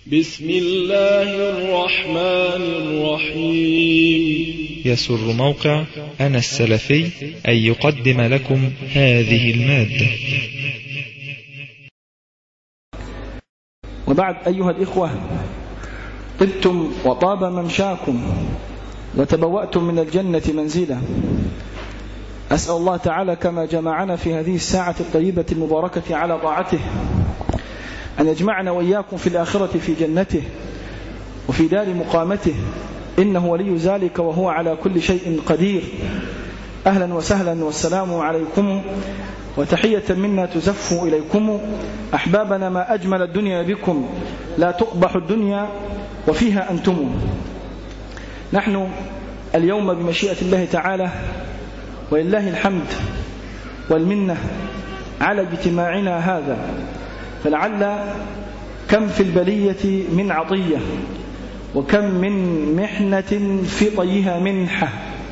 بسم الله الرحمن الرحيم. يسر موقع أنا السلفي أن يقدم لكم هذه المادة. وبعد، أيها الإخوة، طبتم وطاب ممشاكم وتبوأتم من الجنة منزلا. أسأل الله تعالى كما جمعنا في هذه الساعة الطيبة المباركة على طاعته أن يجمعنا وإياكم في الآخرة في جنته وفي دار مقامته، إنه ولي ذلك وهو على كل شيء قدير. أهلا وسهلا والسلام عليكم وتحية منا تزف إليكم. أحبابنا، ما أجمل الدنيا بكم، لا تقبح الدنيا وفيها أنتم. نحن اليوم بمشيئة الله تعالى ولله الحمد والمنة على اجتماعنا هذا، فلعل كم في البلية من عطية وكم من محنة في طيها منحة.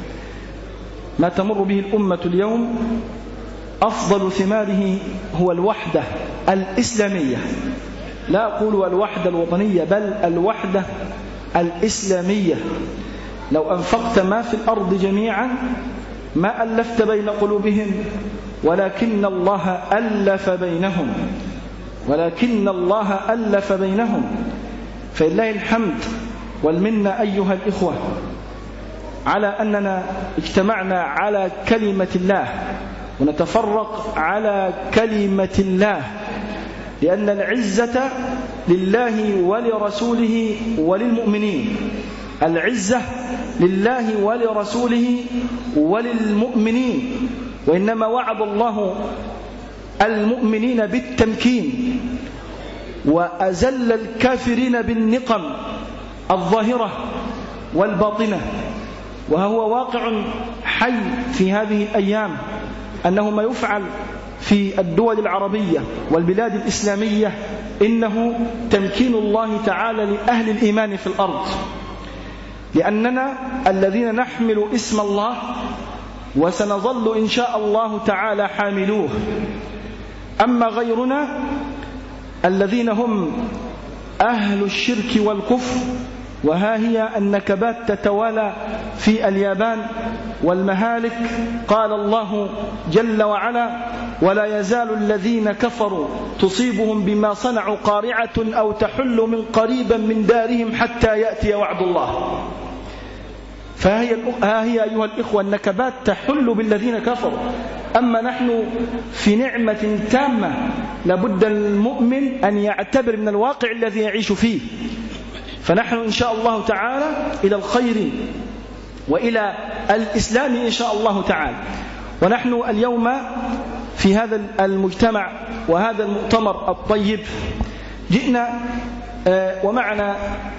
ما تمر به الأمة اليوم أفضل ثماره هو الوحدة الإسلامية، لا أقول الوحدة الوطنية بل الوحدة الإسلامية. لو أنفقت ما في الأرض جميعا ما ألفت بين قلوبهم، ولكن الله ألف بينهم، ولكن الله ألف بينهم. فلله الحمد والمنة أيها الإخوة على أننا اجتمعنا على كلمة الله ونتفرق على كلمة الله، لأن العزة لله ولرسوله وللمؤمنين. العزة لله ولرسوله وللمؤمنين، وإنما وعد الله المؤمنين بالتمكين وأزل الكافرين بالنقم الظاهرة والباطنة. وهو واقع حي في هذه الأيام أنه ما يفعل في الدول العربية والبلاد الإسلامية إنه تمكين الله تعالى لأهل الإيمان في الأرض، لأننا الذين نحمل اسم الله وسنظل إن شاء الله تعالى حاملوه. أما غيرنا الذين هم أهل الشرك والكفر، وها هي النكبات تتوالى في اليابان والمهالك. قال الله جل وعلا: ولا يزال الذين كفروا تصيبهم بما صنعوا قارعة أو تحل من قريبا من دارهم حتى يأتي وعد الله. فها هي أيها الإخوة النكبات تحل بالذين كفروا. أما نحن في نعمة تامة، لابد المؤمن أن يعتبر من الواقع الذي يعيش فيه. فنحن إن شاء الله تعالى إلى الخير وإلى الإسلام إن شاء الله تعالى. ونحن اليوم في هذا المجتمع وهذا المؤتمر الطيب جئنا ومعنا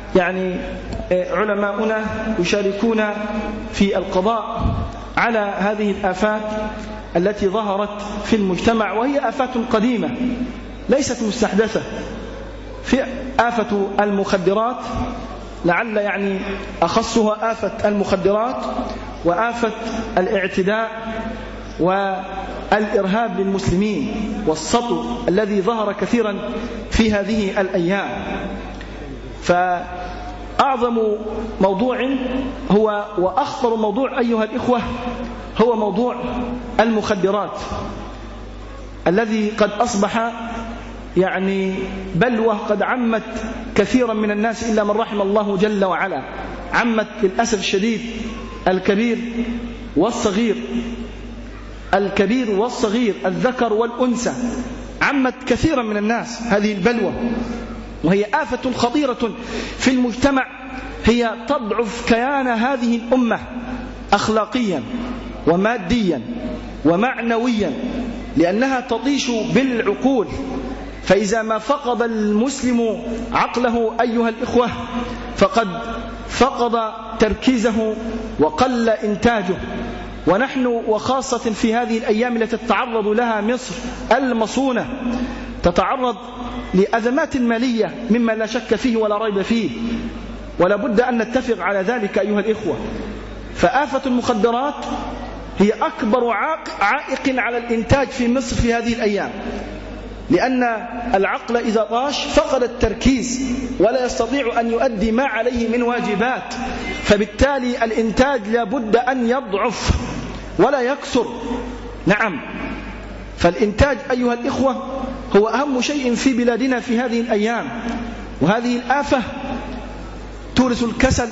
علماؤنا يشاركون في القضاء على هذه الآفات التي ظهرت في المجتمع، وهي آفات قديمة ليست مستحدثة. في آفة المخدرات، لعل أخصها آفة المخدرات وآفة الاعتداء والإرهاب للمسلمين والسطو الذي ظهر كثيرا في هذه الأيام. فأعظم موضوع هو وأخطر موضوع أيها الإخوة هو موضوع المخدرات، الذي قد أصبح بلوى قد عمت كثيرا من الناس إلا من رحم الله جل وعلا. عمت للأسف الشديد الكبير والصغير، الكبير والصغير، الذكر والأنثى، عمت كثيرا من الناس هذه البلوى، وهي آفة خطيرة في المجتمع. هي تضعف كيان هذه الأمة أخلاقيا وماديا ومعنويا، لأنها تطيش بالعقول. فإذا ما فقد المسلم عقله أيها الإخوة فقد فقد تركيزه وقل إنتاجه. ونحن وخاصة في هذه الأيام التي تتعرض لها مصر المصونة تتعرض لأزمات مالية مما لا شك فيه ولا ريب فيه، ولا بد أن نتفق على ذلك أيها الإخوة. فآفة المخدرات هي أكبر عائق على الإنتاج في مصر في هذه الأيام. لأن العقل إذا طاش فقد التركيز ولا يستطيع أن يؤدي ما عليه من واجبات، فبالتالي الإنتاج لابد أن يضعف ولا يكثر. نعم، فالإنتاج أيها الإخوة هو أهم شيء في بلادنا في هذه الأيام، وهذه الآفة تورث الكسل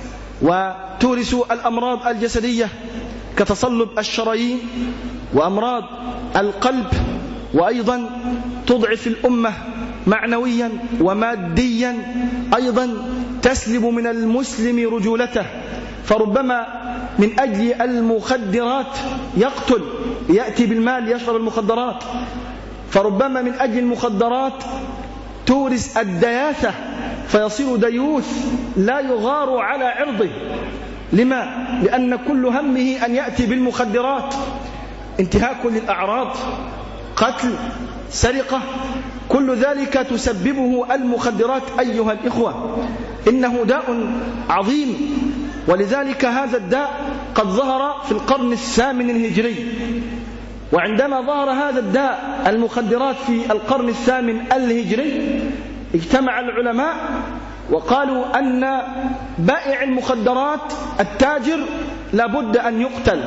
وتورث الأمراض الجسدية كتصلب الشرايين وأمراض القلب، وأيضا تضعف الأمة معنويا وماديا، أيضا تسلب من المسلم رجولته، فربما من أجل المخدرات يقتل، يأتي بالمال يشرب المخدرات، فربما من أجل المخدرات تورث الدياثة فيصير ديوث لا يغار على عرضه. لما؟ لأن كل همه أن يأتي بالمخدرات، انتهاك للأعراض، قتل، سرقة، كل ذلك تسببه المخدرات أيها الإخوة. إنه داء عظيم، ولذلك هذا الداء قد ظهر في القرن الثامن الهجري. وعندما ظهر هذا الداء المخدرات في القرن الثامن الهجري اجتمع العلماء وقالوا أن بائع المخدرات التاجر لابد أن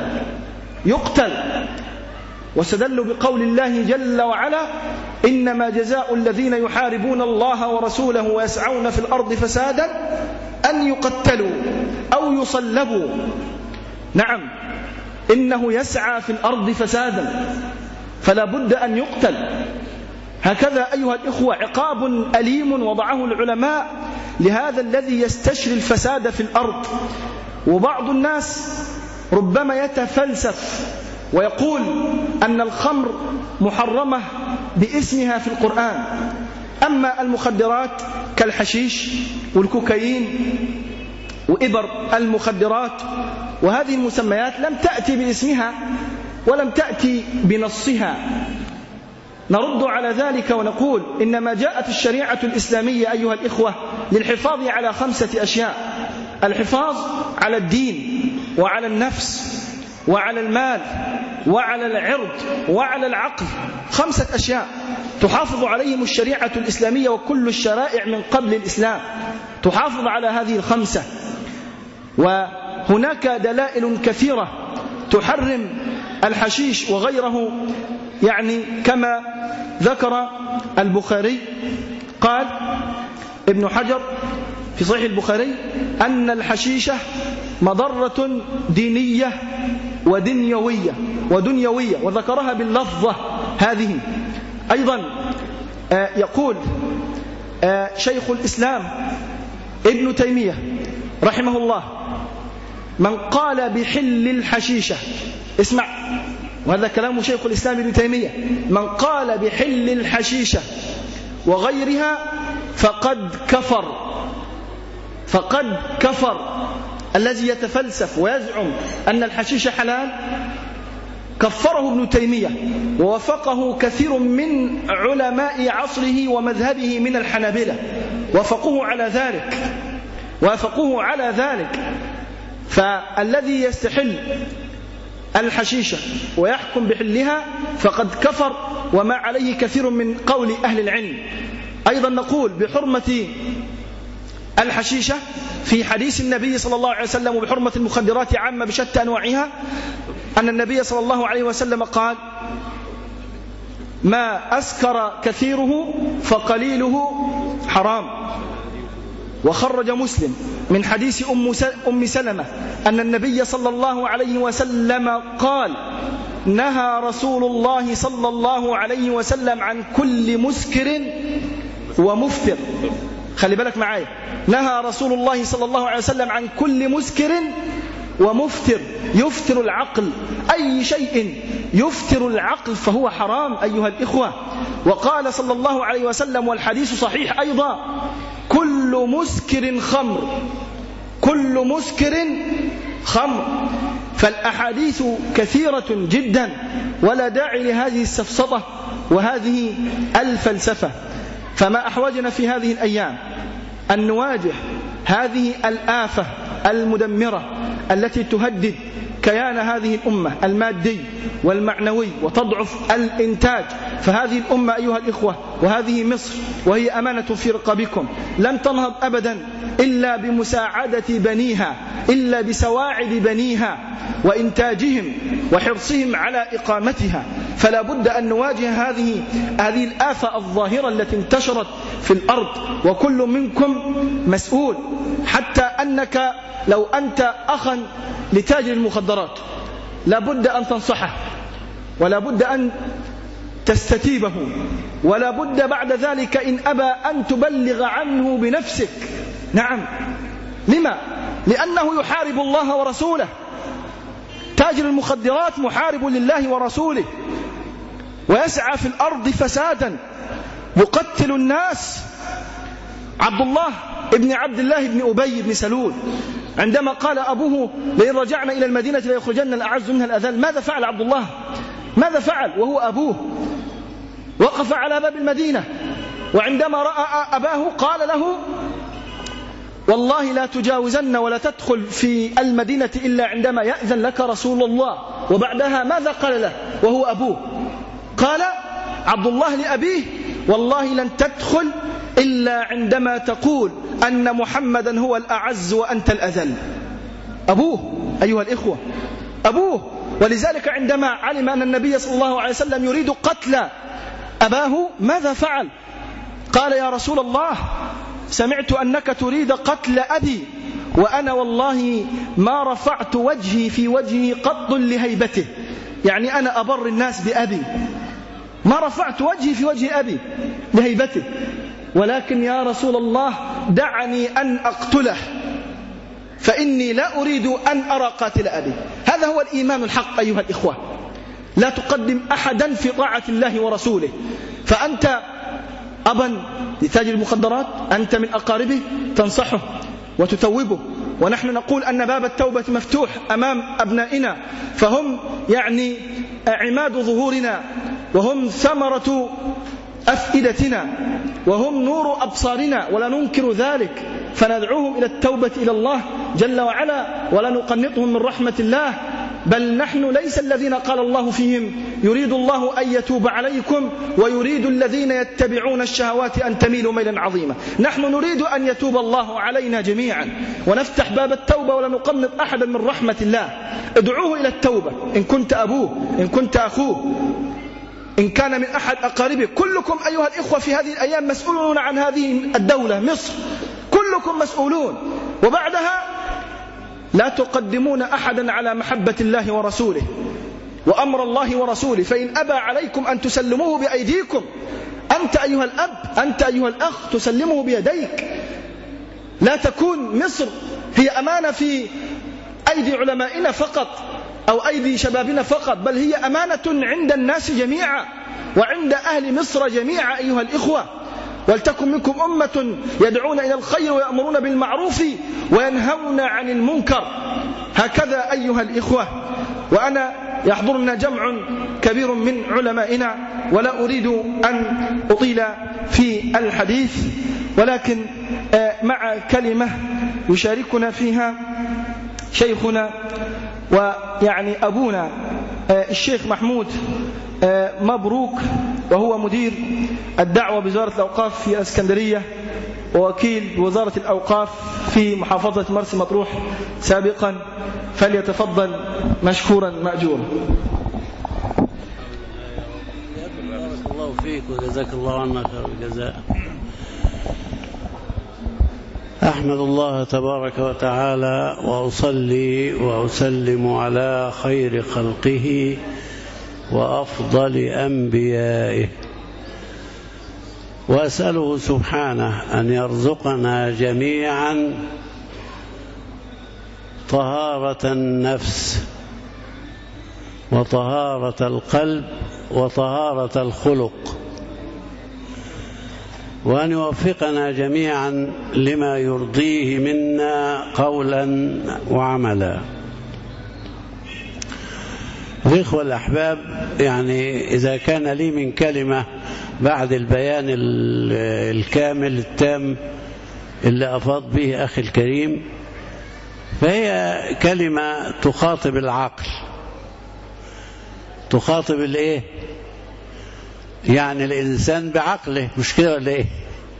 يقتل، واستدلوا بقول الله جل وعلا: إنما جزاء الذين يحاربون الله ورسوله ويسعون في الأرض فسادا أن يقتلوا أو يصلبوا. نعم، إنه يسعى في الأرض فسادا، فلا بد أن يقتل. هكذا أيها الإخوة عقاب أليم وضعه العلماء لهذا الذي يستشري الفساد في الأرض. وبعض الناس ربما يتفلسف ويقول أن الخمر محرمة باسمها في القرآن، أما المخدرات كالحشيش والكوكايين وإبر المخدرات وهذه المسميات لم تأتي باسمها ولم تأتي بنصها. نرد على ذلك ونقول إنما جاءت الشريعة الإسلامية أيها الإخوة للحفاظ على 5 أشياء: الحفاظ على الدين وعلى النفس وعلى المال وعلى العرض وعلى العقل. 5 أشياء تحافظ عليهم الشريعة الإسلامية، وكل الشرائع من قبل الإسلام تحافظ على هذه 5. وهناك دلائل كثيرة تحرم الحشيش وغيره، يعني كما ذكر البخاري، قال ابن حجر في صحيح البخاري أن الحشيشة مضرة دينية ودنيوية، وذكرها باللفظة هذه. أيضا يقول شيخ الإسلام ابن تيمية رحمه الله: من قال بحل الحشيشة، اسمع، وهذا كلام شيخ الإسلام ابن تيمية، من قال بحل الحشيشة وغيرها فقد كفر. الذي يتفلسف ويزعم أن الحشيش حلال كفره ابن تيمية، ووافقه كثير من علماء عصره ومذهبه من الحنابلة، وافقوه على ذلك. فالذي يستحل الحشيشة ويحكم بحلها فقد كفر، وما عليه كثير من قول أهل العلم. أيضا نقول بحرمة الحشيشة في حديث النبي صلى الله عليه وسلم، وبحرمة المخدرات عامة بشتى أنواعها، أن النبي صلى الله عليه وسلم قال: ما أسكر كثيره فقليله حرام. وخرج مسلم من حديث أم سلمة أن النبي صلى الله عليه وسلم قال: نهى رسول الله صلى الله عليه وسلم عن كل مسكر ومفتر. خلي بالك معايا، نهى رسول الله صلى الله عليه وسلم عن كل مسكر ومفتر، يفتر العقل، أي شيء يفتر العقل فهو حرام أيها الإخوة. وقال صلى الله عليه وسلم، والحديث صحيح أيضا: كل مسكر خمر. فالأحاديث كثيرة جدا، ولا داعي لهذه السفسطة وهذه الفلسفة. فما أحوجنا في هذه الأيام أن نواجه هذه الآفة المدمرة التي تهدد كيان هذه الأمة المادي والمعنوي وتضعف الإنتاج. فهذه الأمة أيها الإخوة وهذه مصر وهي أمانة في رقابكم لن تنهض أبدا إلا بمساعدة بنيها، إلا بسواعد بنيها وإنتاجهم وحرصهم على إقامتها. فلا بد أن نواجه هذه الآفة الظاهرة التي انتشرت في الأرض، وكل منكم مسؤول. حتى أنك لو أنت أخا لتاجر المخدرات لا بد أن تنصحه، ولا بد أن تستتيبه، ولا بد بعد ذلك إن أبى أن تبلغ عنه بنفسك. نعم، لما؟ لأنه يحارب الله ورسوله. تاجر المخدرات محارب لله ورسوله، ويسعى في الأرض فسادا، يقتل الناس. عبد الله ابن عبد الله بن أبي بن سلول عندما قال أبوه لئن رجعنا إلى المدينة ليخرجن الأعز منها الأذل، ماذا فعل عبد الله؟ ماذا فعل وهو أبوه؟ وقف على باب المدينة، وعندما رأى أباه قال له والله لا تجاوزن ولا تدخل في المدينة إلا عندما يأذن لك رسول الله. وبعدها ماذا قال له وهو أبوه؟ قال عبد الله لأبيه والله لن تدخل إلا عندما تقول أن محمدا هو الأعز وأنت الأذل. أبوه أيها الإخوة، أبوه. ولذلك عندما علم أن النبي صلى الله عليه وسلم يريد قتل أباه ماذا فعل؟ قال يا رسول الله سمعت أنك تريد قتل أبي، وأنا والله ما رفعت وجهي في وجهه قط لهيبته، يعني أنا أبر الناس بأبي، ما رفعت وجهي في وجه أبي لهيبته، ولكن يا رسول الله دعني أن أقتله فإني لا أريد أن أرى قاتل أبي. هذا هو الإيمان الحق أيها الإخوة. لا تقدم أحدا في طاعة الله ورسوله. فأنت أبا لتاجر المخدرات، أنت من أقاربه، تنصحه وتتوبه. ونحن نقول أن باب التوبة مفتوح أمام أبنائنا، فهم يعني عماد ظهورنا، وهم ثمرة أفئدتنا، وهم نور أبصارنا، ولا ننكر ذلك. فندعوهم إلى التوبة إلى الله جل وعلا، ولا نقنطهم من رحمة الله. بل نحن ليس الذين قال الله فيهم يريد الله أن يتوب عليكم ويريد الذين يتبعون الشهوات أن تميلوا ميلا عظيما. نحن نريد أن يتوب الله علينا جميعا ونفتح باب التوبة، ولا نقنط أحدا من رحمة الله. ادعوه إلى التوبة إن كنت أبوه، إن كنت أخوه، إن كان من أحد أقاربه. كلكم أيها الإخوة في هذه الأيام مسؤولون عن هذه الدولة مصر، كلكم مسؤولون. وبعدها لا تقدمون أحدا على محبة الله ورسوله وأمر الله ورسوله، فإن أبى عليكم أن تسلموه بأيديكم. أنت أيها الأب، أنت أيها الأخ تسلمه بيديك. لا تكون مصر هي أمانة في أيدي علمائنا فقط أو أيدي شبابنا فقط، بل هي أمانة عند الناس جميعا وعند أهل مصر جميعا أيها الإخوة. ولتكن منكم أمة يدعون إلى الخير ويأمرون بالمعروف وينهون عن المنكر. هكذا أيها الإخوة. وأنا يحضرنا جمع كبير من علمائنا ولا أريد أن أطيل في الحديث، ولكن مع كلمة يشاركنا فيها شيخنا ويعني أبونا الشيخ محمود مبروك، وهو مدير الدعوة بوزارة الأوقاف في الإسكندرية ووكيل وزارة الأوقاف في محافظة مرسى مطروح سابقا، فليتفضل مشكورا مأجورا. بارك الله فيك وجزاك الله عنا خير الجزاء. أحمد الله تبارك وتعالى وأصلي وأسلم على خير خلقه وأفضل أنبيائه، وأسأله سبحانه أن يرزقنا جميعا طهارة النفس وطهارة القلب وطهارة الخلق، وأن يوفقنا جميعا لما يرضيه منا قولا وعملا. الإخوة الأحباب، يعني إذا كان لي من كلمة بعد البيان الكامل التام اللي أفاض به أخي الكريم، فهي كلمة تخاطب العقل، تخاطب الايه؟ يعني الإنسان بعقله، مش كده ولا ايه؟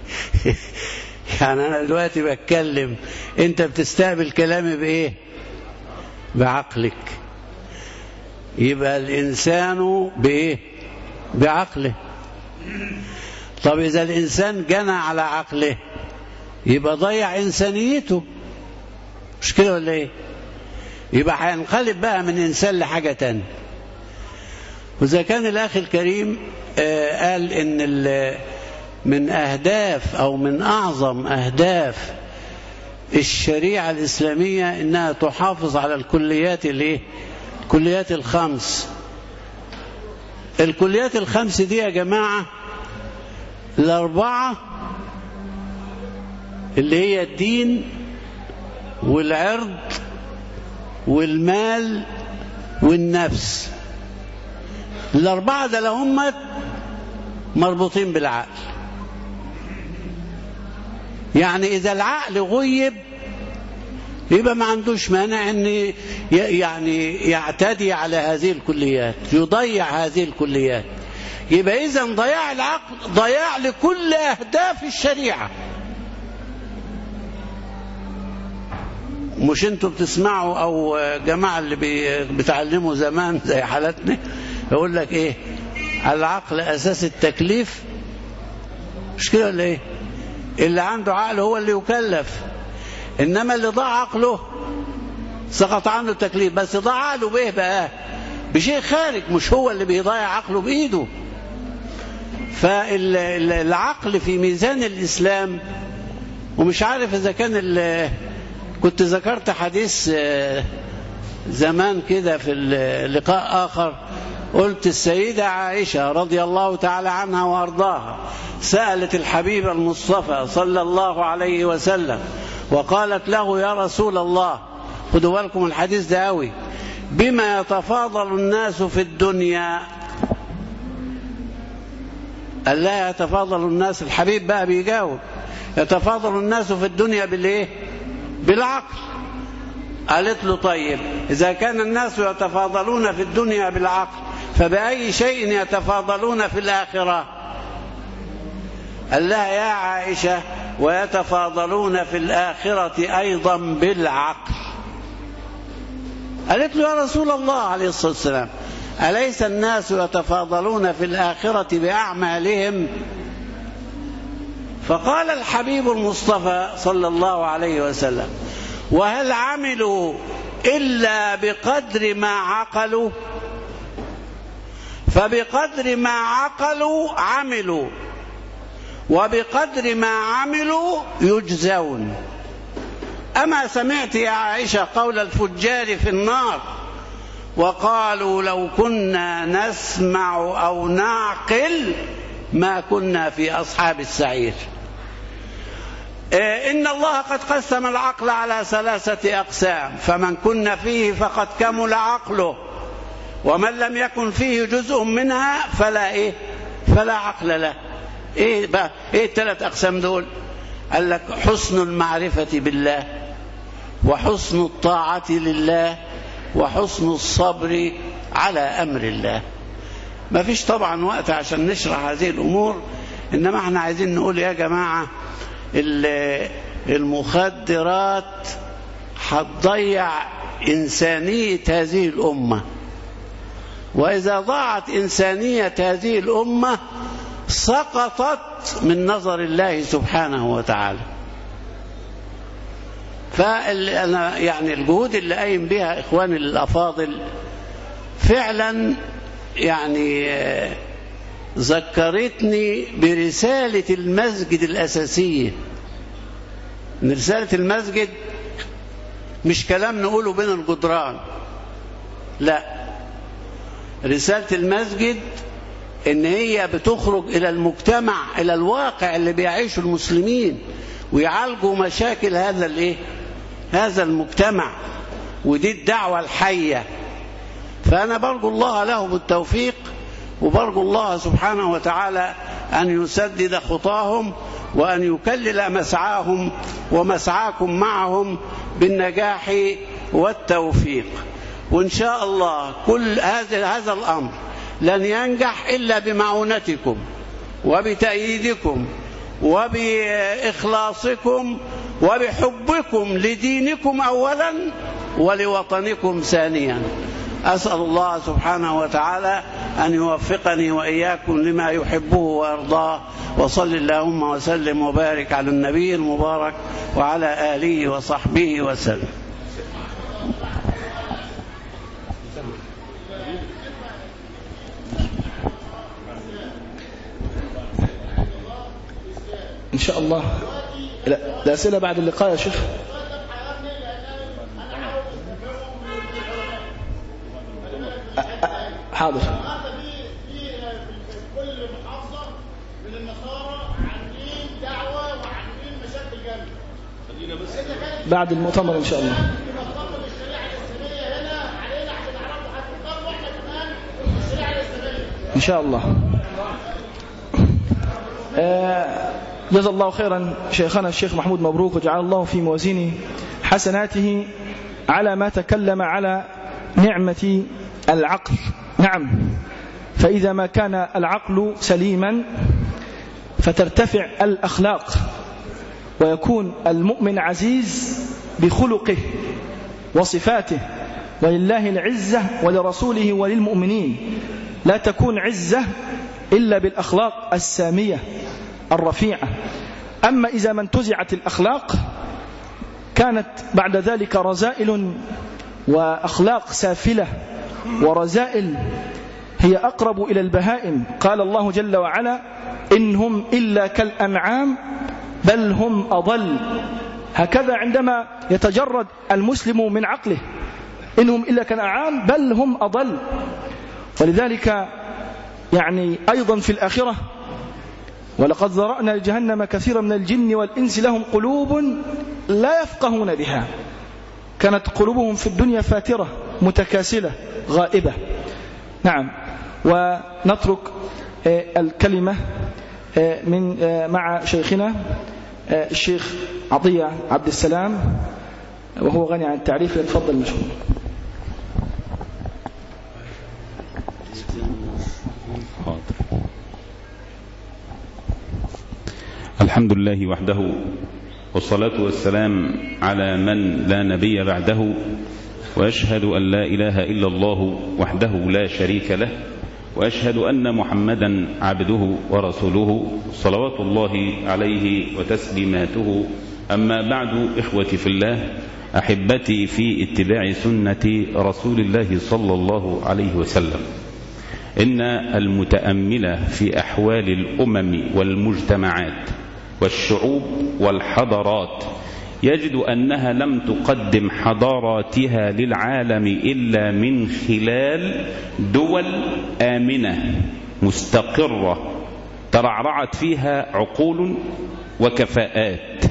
يعني أنا دلوقتي بتكلم، أنت بتستقبل كلامي بإيه؟ بعقلك. يبقى الإنسان بإيه؟ بعقله. طب إذا الإنسان جنى على عقله يبقى ضيع إنسانيته، مش كده ولا إيه؟ يبقى هينقلب بقى من إنسان لحاجة تانية. وإذا كان الأخ الكريم قال إن من أهداف أو من أعظم أهداف الشريعة الإسلامية إنها تحافظ على الكليات الكليات الخمس. الكليات الخمس دي يا جماعة الأربعة اللي هي الدين والعرض والمال والنفس، الأربعة ده لهم مربوطين بالعقل. يعني إذا العقل غيب يبقى ما عندوش مانع أن يعني يعتدي على هذه الكليات، يضيع هذه الكليات. يبقى إذن ضياع العقل ضياع لكل أهداف الشريعة. مش انتوا بتسمعوا أو جماعة اللي بتعلموا زمان زي حالتنا يقول لك إيه؟ العقل أساس التكليف، مش كده ولا إيه؟ اللي عنده عقل هو اللي يكلف، إنما اللي ضاع عقله سقط عنه التكليف. بس ضاع عقله بإيه بقى؟ بشيء خارج، مش هو اللي بيضيع عقله بإيده. فالعقل في ميزان الإسلام. ومش عارف إذا كان كنت ذكرت حديث زمان كده في اللقاء آخر، قلت السيدة عائشة رضي الله تعالى عنها وأرضاها سألت الحبيب المصطفى صلى الله عليه وسلم وقالت له: يا رسول الله، خدوا بالكم الحديث ده قوي، بما يتفاضل الناس في الدنيا؟ قال لها: يتفاضل الناس، الحبيب بقى بيجاوب، يتفاضل الناس في الدنيا بالإيه؟ بالعقل. قالت له: طيب إذا كان الناس يتفاضلون في الدنيا بالعقل فبأي شيء يتفاضلون في الآخرة؟ قال لها: يا عائشة، ويتفاضلون في الآخرة أيضا بالعقل. قالت له: يا رسول الله عليه الصلاة والسلام، أليس الناس يتفاضلون في الآخرة بأعمالهم؟ فقال الحبيب المصطفى صلى الله عليه وسلم: وهل عملوا إلا بقدر ما عقلوا؟ فبقدر ما عقلوا عملوا، وبقدر ما عملوا يجزون. أما سمعت يا عائشة قول الفجار في النار وقالوا لو كنا نسمع أو نعقل ما كنا في أصحاب السعير؟ إن الله قد قسم العقل على 3 أقسام، فمن كن فيه فقد كمل عقله، ومن لم يكن فيه جزء منها فلا عقل له. إيه بقى؟ إيه 3 أقسام دول؟ قال لك: حسن المعرفة بالله، وحسن الطاعة لله، وحسن الصبر على أمر الله. ما فيش طبعا وقت عشان نشرح هذه الأمور، إنما احنا عايزين نقول يا جماعة المخدرات هتضيع إنسانية هذه الأمة، وإذا ضاعت إنسانية هذه الأمة سقطت من نظر الله سبحانه وتعالى. فأنا يعني الجهود اللي قايم بها إخواني الأفاضل فعلا يعني ذكرتني برسالة المسجد الأساسية. إن رسالة المسجد مش كلام نقوله بين الجدران، لا، رسالة المسجد إن هي بتخرج إلى المجتمع، إلى الواقع اللي بيعيشه المسلمين، ويعالجوا مشاكل هذا المجتمع، ودي الدعوة الحية. فأنا برجو الله له بالتوفيق، وبرجو الله سبحانه وتعالى أن يسدد خطاهم وأن يكلل مسعاهم ومسعاكم معهم بالنجاح والتوفيق. وإن شاء الله كل هذا الأمر لن ينجح إلا بمعونتكم وبتأييدكم وبإخلاصكم وبحبكم لدينكم أولا ولوطنكم ثانيا. أسأل الله سبحانه وتعالى أن يوفقني وإياكم لما يحبه ويرضاه، وصل اللهم وسلم وبارك على النبي المبارك وعلى آله وصحبه وسلم. إن شاء الله الأسئلة بعد اللقاء يا شيخ. حاضر. كل محافظة من النصارى عاملين دعوة وعاملين مشاكل جامدة. بعد المؤتمر إن شاء الله. نطبق الشريعة الإسلامية هنا علينا عشان نعرفوا هتطبقوا إحنا كمان الشريعة الإسلامية. إن شاء الله. جزا الله خيرا شيخنا الشيخ محمود مبروك، وجعل الله في موازين حسناته على ما تكلم على نعمة العقل. نعم، فإذا ما كان العقل سليما فترتفع الأخلاق، ويكون المؤمن عزيز بخلقه وصفاته، ولله العزة ولرسوله وللمؤمنين. لا تكون عزة إلا بالأخلاق السامية الرفيعة. أما إذا ما انتزعت الأخلاق كانت بعد ذلك رذائل وأخلاق سافلة ورذائل هي أقرب إلى البهائم. قال الله جل وعلا: إنهم إلا كالأنعام بل هم أضل. هكذا عندما يتجرد المسلم من عقله، إنهم إلا كالأنعام بل هم أضل. ولذلك يعني أيضا في الآخرة: ولقد ذرأنا لجهنم كثيرا من الجن والإنس لهم قلوب لا يفقهون بها. كانت قلوبهم في الدنيا فاترة متكاسلة غائبة. نعم. ونترك الكلمة من مع شيخنا الشيخ عطية عبد السلام، وهو غني عن التعريف. يتفضل مشكور. الحمد لله وحده، والصلاة والسلام على من لا نبي بعده، وأشهد أن لا إله إلا الله وحده لا شريك له، وأشهد أن محمدا عبده ورسوله صلوات الله عليه وتسليماته. أما بعد، إخوتي في الله، أحبتي في اتباع سنة رسول الله صلى الله عليه وسلم، إن المتأمل في أحوال الأمم والمجتمعات والشعوب والحضارات يجد أنها لم تقدم حضاراتها للعالم إلا من خلال دول آمنة مستقرة ترعرعت فيها عقول وكفاءات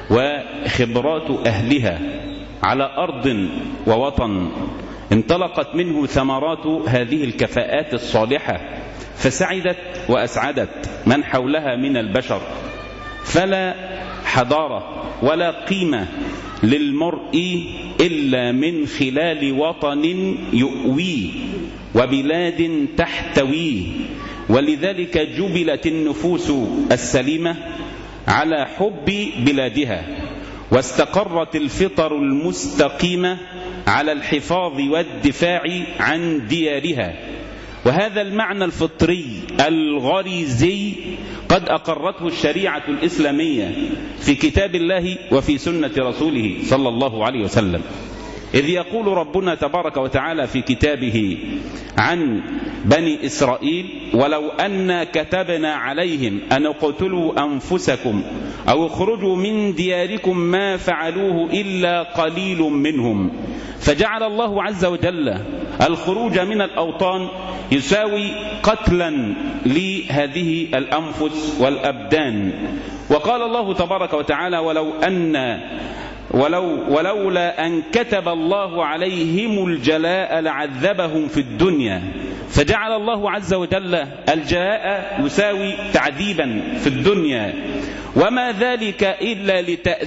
وخبرات أهلها على أرض ووطن انطلقت منه ثمرات هذه الكفاءات الصالحة، فسعدت وأسعدت من حولها من البشر. فلا حضارة ولا قيمة للمرء إلا من خلال وطن يؤويه وبلاد تحتويه. ولذلك جبلت النفوس السليمة على حب بلادها، واستقرت الفطر المستقيمة على الحفاظ والدفاع عن ديارها. وهذا المعنى الفطري الغريزي قد أقرته الشريعة الإسلامية في كتاب الله وفي سنة رسوله صلى الله عليه وسلم، إذ يقول ربنا تبارك وتعالى في كتابه عن بني إسرائيل: ولو أن كتبنا عليهم أن اقتلوا أنفسكم أو اخرجوا من دياركم ما فعلوه إلا قليل منهم. فجعل الله عز وجل الخروج من الأوطان يساوي قتلا لهذه الأنفس والأبدان. وقال الله تبارك وتعالى: ولولا أن كتب الله عليهم الجلاء لعذبهم في الدنيا فجعل الله عز وجل الجلاء يساوي تعذيبا في الدنيا، وما ذلك إلا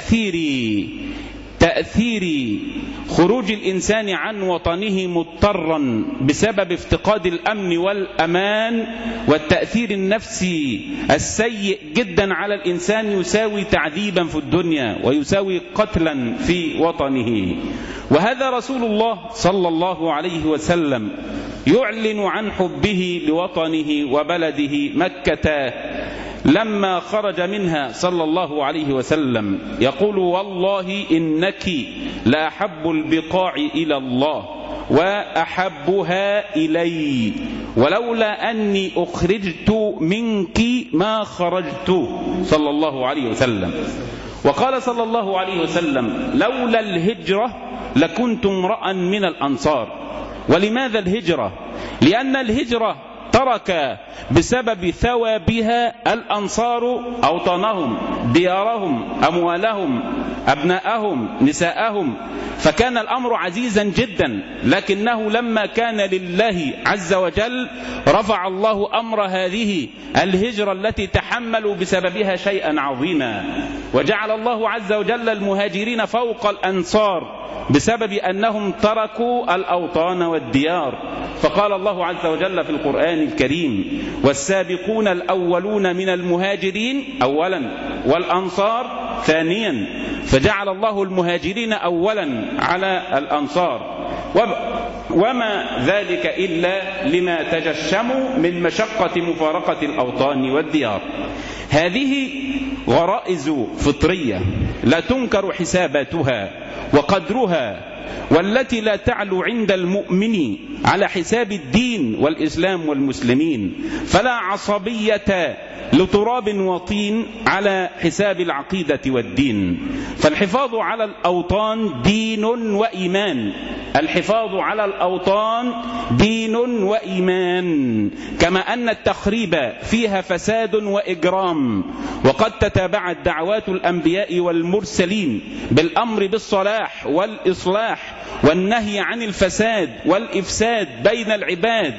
تأثير خروج الإنسان عن وطنه مضطرا بسبب افتقاد الأمن والأمان، والتأثير النفسي السيء جدا على الإنسان يساوي تعذيبا في الدنيا ويساوي قتلا في وطنه. وهذا رسول الله صلى الله عليه وسلم يعلن عن حبه لوطنه وبلده مكة لما خرج منها صلى الله عليه وسلم يقول: والله إنك لأحب البقاع إلى الله وأحبها إلي، ولولا أني أخرجت منك ما خرجت، صلى الله عليه وسلم. وقال صلى الله عليه وسلم: لولا الهجرة لكنت امرأ من الأنصار. ولماذا الهجرة؟ لأن الهجرة ترك بسبب ثوابها الأنصار أوطانهم، ديارهم، أموالهم، أبناءهم، نساءهم، فكان الأمر عزيزا جدا، لكنه لما كان لله عز وجل رفع الله أمر هذه الهجرة التي تحملوا بسببها شيئا عظيما، وجعل الله عز وجل المهاجرين فوق الأنصار بسبب أنهم تركوا الأوطان والديار. فقال الله عز وجل في القرآن الكريم: والسابقون الأولون من المهاجرين أولا والأنصار ثانيا، فجعل الله المهاجرين أولا على الأنصار، وما ذلك إلا لما تجشموا من مشقة مفارقة الأوطان والديار. هذه غرائز فطرية لا تنكر حساباتها وقدرها، والتي لا تعلو عند المؤمن على حساب الدين والإسلام والمسلمين، فلا عصبية لتراب وطين على حساب العقيدة والدين. فالحفاظ على الأوطان دين وإيمان، الحفاظ على الأوطان دين وإيمان، كما أن التخريب فيها فساد وإجرام. وقد تتابعت دعوات الأنبياء والمرسلين بالأمر بالصلاح والإصلاح والنهي عن الفساد والإفساد بين العباد.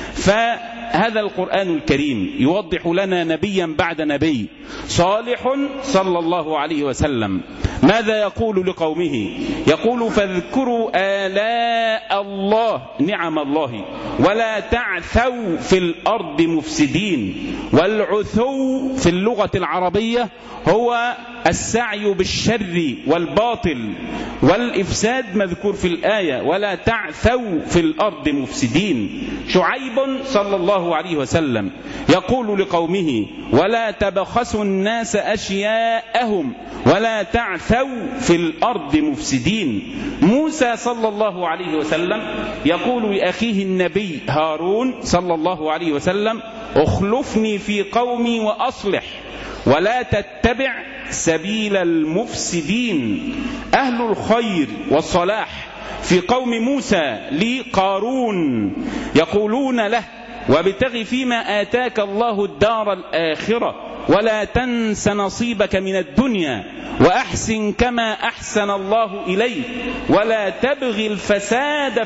فهذا القرآن الكريم يوضح لنا نبيا بعد نبي صالح صلى الله عليه وسلم ماذا يقول لقومه. يقول: فاذكروا آلاء الله، نعم الله، ولا تعثوا في الأرض مفسدين. والعثو في اللغة العربية هو السعي بالشر والباطل، والإفساد مذكور في الآية: ولا تعثوا في الأرض مفسدين. شعيب صلى الله عليه وسلم يقول لقومه: ولا تبخسوا الناس أشياءهم ولا تعثوا في الأرض مفسدين. موسى صلى الله عليه وسلم يقول لأخيه النبي هارون صلى الله عليه وسلم: اخلفني في قومي وأصلح ولا تتبع سبيل المفسدين. أهل الخير والصلاح في قوم موسى لقارون يقولون له: وابتغ فيما آتاك الله الدار الآخرة ولا تنس نصيبك من الدنيا وأحسن كما أحسن الله إليك ولا تبغي الفساد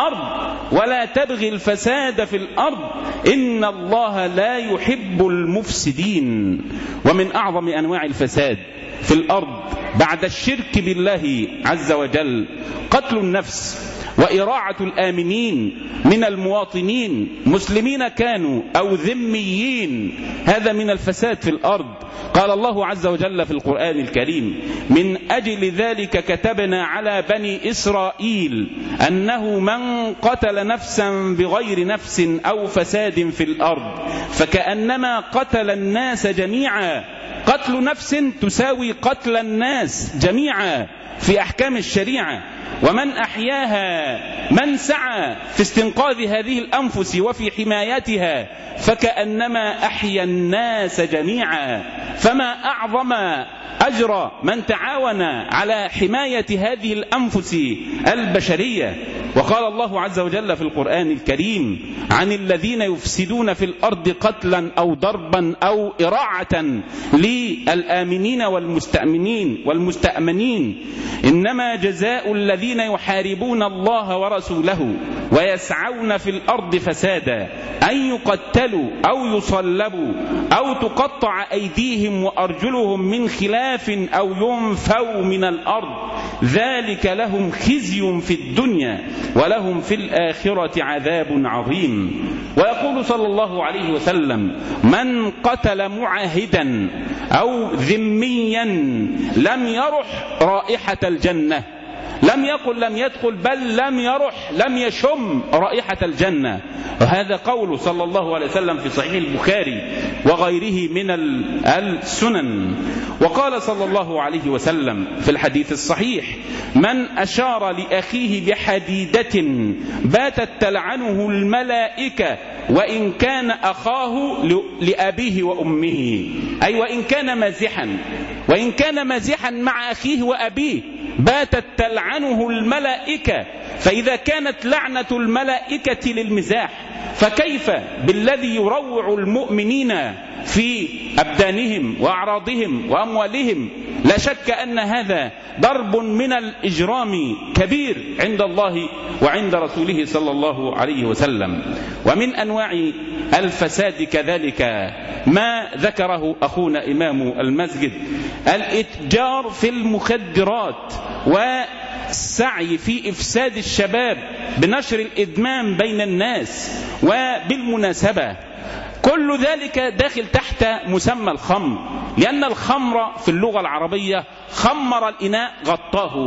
في الأرض إن الله لا يحب المفسدين. ومن أعظم أنواع الفساد في الأرض بعد الشرك بالله عز وجل قتل النفس وإراعة الآمنين من المواطنين، مسلمين كانوا أو ذميين. هذا من الفساد في الأرض. قال الله عز وجل في القرآن الكريم: من أجل ذلك كتبنا على بني إسرائيل أنه من قتل نفسا بغير نفس أو فساد في الأرض فكأنما قتل الناس جميعا. قتل نفس تساوي قتل الناس جميعا في أحكام الشريعة. ومن أحياها، من سعى في استنقاذ هذه الأنفس وفي حمايتها فكأنما أحيا الناس جميعا. فما أعظم أجر من تعاون على حماية هذه الأنفس البشرية. وقال الله عز وجل في القرآن الكريم عن الذين يفسدون في الأرض قتلا أو ضربا أو إراعة للآمنين والمستأمنين: إنما جزاء الذين يحاربون الله ورسوله ويسعون في الأرض فسادا أن يقتلوا أو يصلبوا أو تقطع أيديهم وأرجلهم من خلاف أو ينفوا من الأرض ذلك لهم خزي في الدنيا ولهم في الآخرة عذاب عظيم. ويقول صلى الله عليه وسلم من قتل معاهدا أو ذميا لم يرح رائحة الجنة، لم يقل لم يدخل بل لم يرح لم يشم رائحة الجنة. وهذا قول صلى الله عليه وسلم في صحيح البخاري وغيره من السنن. وقال صلى الله عليه وسلم في الحديث الصحيح من أشار لأخيه بحديدة باتت تلعنه الملائكة وإن كان أخاه لأبيه وأمه، أي وإن كان مازحا مع أخيه وأبيه باتت تلعنه الملائكة. فإذا كانت لعنة الملائكة للمزاح فكيف بالذي يروع المؤمنين في أبدانهم وأعراضهم وأموالهم؟ لا شك أن هذا ضرب من الإجرام كبير عند الله وعند رسوله صلى الله عليه وسلم. ومن أنواع الفساد كذلك ما ذكره أخونا إمام المسجد، الإتجار في المخدرات والسعي في إفساد الشباب بنشر الإدمان بين الناس. وبالمناسبة كل ذلك داخل تحت مسمى الخمر، لأن الخمر في اللغة العربية خمر الإناء غطاه،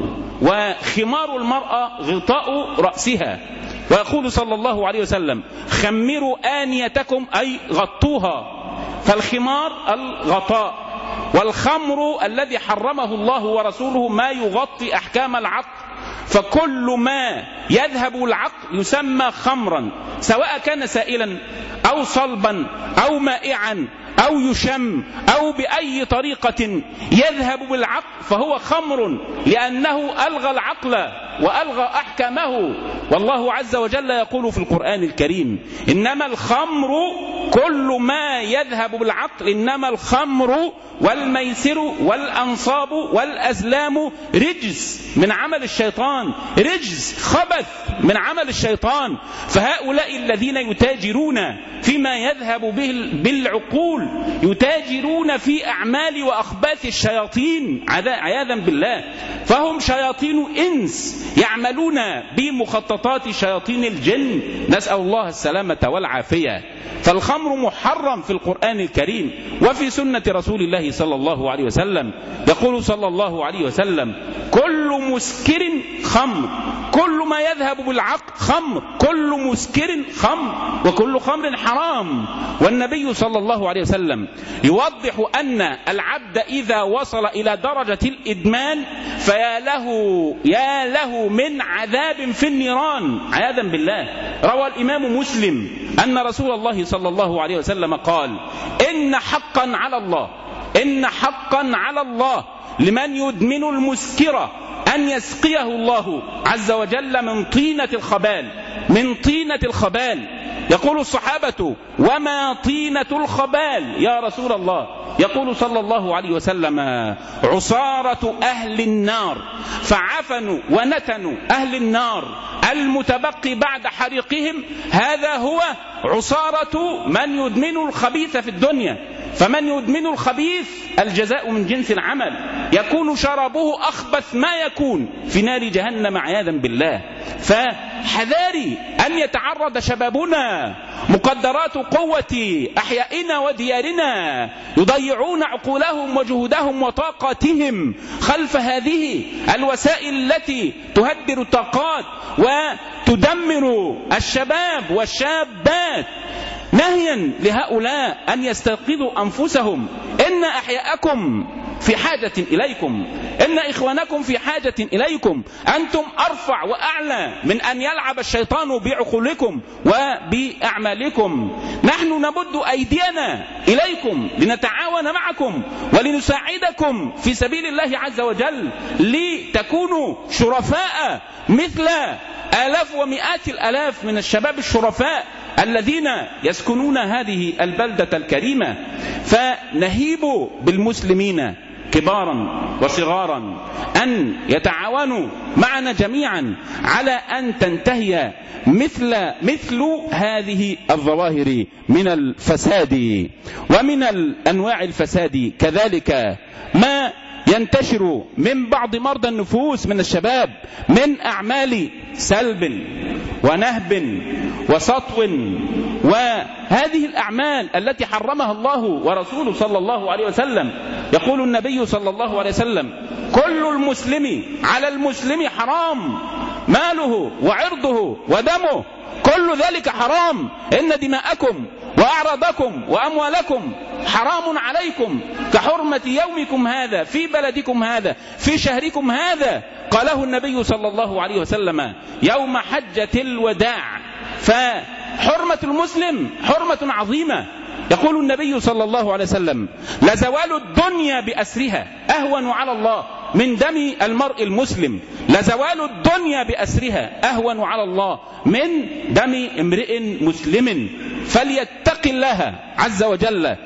وخمار المرأة غطاء رأسها. ويقول صلى الله عليه وسلم خمروا آنيتكم أي غطوها، فالخمار الغطاء، والخمر الذي حرمه الله ورسوله ما يغطي أحكام العقل. فكل ما يذهب العقل يسمى خمرا، سواء كان سائلا أو صلبا أو مائعا أو يشم أو بأي طريقة يذهب بالعقل فهو خمر، لأنه ألغى العقل وألغى أحكامه. والله عز وجل يقول في القرآن الكريم إنما الخمر كل ما يذهب بالعقل، إنما الخمر والميسر والأنصاب والأزلام رجس من عمل الشيطان، رجس خبث من عمل الشيطان. فهؤلاء الذين يتاجرون فيما يذهب به بالعقول يتاجرون في أعمال وأخباث الشياطين عياذا بالله، فهم شياطين إنس يعملون بمخططات شياطين الجن، نسأل الله السلامة والعافية. فالخمر محرم في القرآن الكريم وفي سنة رسول الله صلى الله عليه وسلم. يقول صلى الله عليه وسلم كل مسكر خمر، كل ما يذهب بالعقل خمر، كل مسكر خمر، وكل خمر حرام. والنبي صلى الله عليه وسلم يوضح أن العبد إذا وصل إلى درجة الإدمان فيا له من عذاب في النيران عياذا بالله. روى الإمام مسلم أن رسول الله صلى الله عليه وسلم قال إن حقا على الله لمن يدمن المسكرة أن يسقيه الله عز وجل من طينة الخبال. يقول الصحابة وما طينة الخبال يا رسول الله؟ يقول صلى الله عليه وسلم عصارة أهل النار، فعفنوا ونتنوا أهل النار المتبقي بعد حريقهم، هذا هو عصارة من يدمن الخبيث في الدنيا. فمن يدمن الخبيث الجزاء من جنس العمل، يكون شرابه أخبث ما يكون في نار جهنم عياذا بالله. فحذاري أن يتعرض شبابنا مقدرات قوة أحيائنا وديارنا، يضيعون عقولهم وجهودهم وطاقاتهم خلف هذه الوسائل التي تهدر الطاقات وتدمر الشباب والشابات. نهيا لهؤلاء أن يستيقظوا أنفسهم، إن أحياءكم في حاجة إليكم، إن إخوانكم في حاجة إليكم، أنتم أرفع وأعلى من أن يلعب الشيطان بعقولكم وبأعمالكم. نحن نمد أيدينا إليكم لنتعاون معكم ولنساعدكم في سبيل الله عز وجل، لتكونوا شرفاء مثل آلاف ومئات الآلاف من الشباب الشرفاء الذين يسكنون هذه البلدة الكريمة. فنهيب بالمسلمين كبارا وصغارا أن يتعاونوا معنا جميعا على أن تنتهي مثل هذه الظواهر من الفساد. ومن أنواع الفساد كذلك ما ينتشر من بعض مرضى النفوس من الشباب من أعمال سلب ونهب وسطو، وهذه الأعمال التي حرمها الله ورسوله صلى الله عليه وسلم. يقول النبي صلى الله عليه وسلم: كل المسلم على المسلم حرام، ماله وعرضه ودمه، كل ذلك حرام، إن دماءكم وأعراضكم وأموالكم حرام عليكم كحرمة يومكم هذا في بلدكم هذا في شهركم هذا. قاله النبي صلى الله عليه وسلم يوم حجة الوداع. فحرمة المسلم حرمة عظيمة. يقول النبي صلى الله عليه وسلم: لزوال الدنيا بأسرها أهون على الله من دم المرء المسلم. لزوال الدنيا بأسرها أهون على الله من دم امرئ مسلم. فليتق الله عز وجل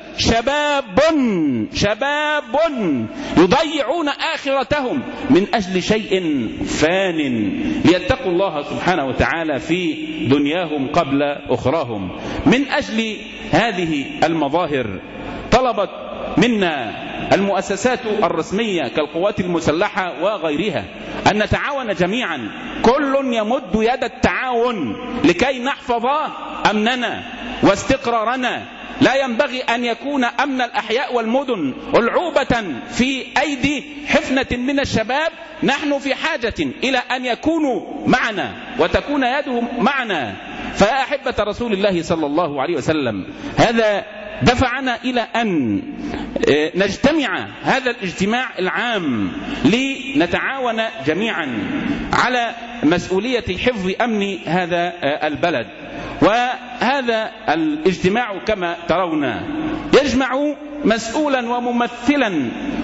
شباب يضيعون آخرتهم من أجل شيء فان، ليتقوا الله سبحانه وتعالى في دنياهم قبل أخراهم. من أجل هذه المظاهر طلبت منا المؤسسات الرسمية كالقوات المسلحة وغيرها أن نتعاون جميعا، كل يمد يد التعاون لكي نحفظ أمننا واستقرارنا. لا ينبغي أن يكون أمن الأحياء والمدن ألعوبة في أيدي حفنة من الشباب. نحن في حاجة إلى أن يكونوا معنا وتكون يدهم معنا. فيا أحبة رسول الله صلى الله عليه وسلم، هذا دفعنا إلى أن نجتمع هذا الاجتماع العام لنتعاون جميعا على مسؤولية حفظ أمن هذا البلد. وهذا الاجتماع كما ترون يجمع مسؤولا وممثلا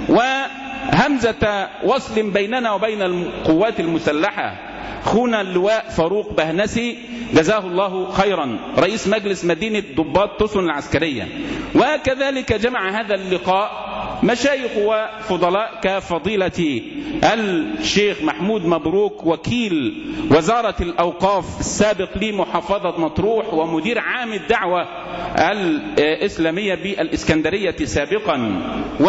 وهمزة وصل بيننا وبين القوات المسلحة، أخونا اللواء فاروق بهنسي جزاه الله خيرا، رئيس مجلس مدينة ضباط تسن العسكرية. وكذلك جمع هذا اللقاء مشايخ وفضلاء كفضيلة الشيخ محمود مبروك وكيل وزارة الأوقاف السابق لمحافظة مطروح ومدير عام الدعوة الإسلامية بالإسكندرية سابقا.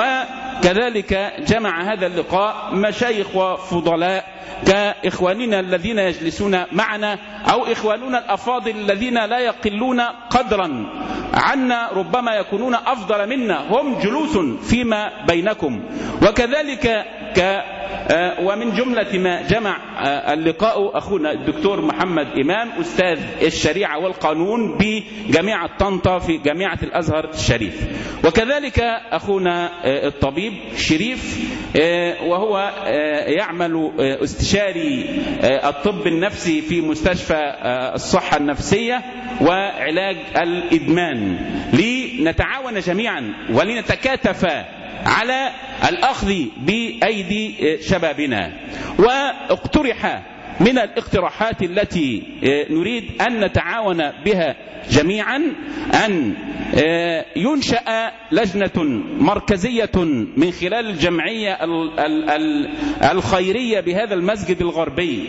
وكذلك جمع هذا اللقاء مشايخ وفضلاء كإخواننا الذين يجلسون معنا أو إخواننا الأفاضل الذين لا يقلون قدرا عنا، ربما يكونون أفضل منا، هم جلوس فيما بينكم. وكذلك ومن جملة ما جمع اللقاء أخونا الدكتور محمد إمام أستاذ الشريعة والقانون بجامعة طنطا في جامعة الأزهر الشريف، وكذلك أخونا الطبيب شريف وهو يعمل استشاري الطب النفسي في مستشفى الصحة النفسية وعلاج الإدمان، لنتعاون جميعا ولنتكاتف على الأخذ بأيدي شبابنا. واقترح من الاقتراحات التي نريد أن نتعاون بها جميعا أن ينشأ لجنة مركزية من خلال الجمعية الخيرية بهذا المسجد الغربي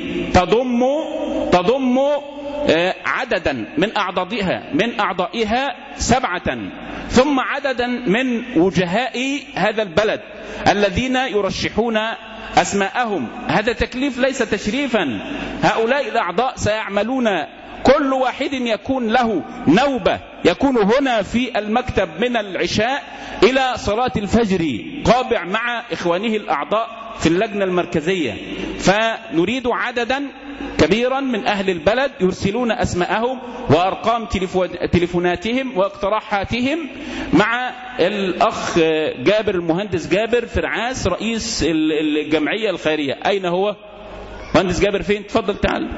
تضم عددا من أعضائها 7، ثم عددا من وجهاء هذا البلد الذين يرشحون أسماءهم. هذا تكليف ليس تشريفا، هؤلاء الأعضاء سيعملون كل واحد يكون له نوبة، يكون هنا في المكتب من العشاء إلى صلاة الفجر قابع مع إخوانه الأعضاء في اللجنة المركزية. فنريد عددا كبيرا من أهل البلد يرسلون أسماءهم وأرقام تليفوناتهم واقتراحاتهم مع الأخ جابر المهندس جابر فرعاس رئيس الجمعية الخيرية. أين هو؟ مهندس جابر فين؟ تفضل تعال،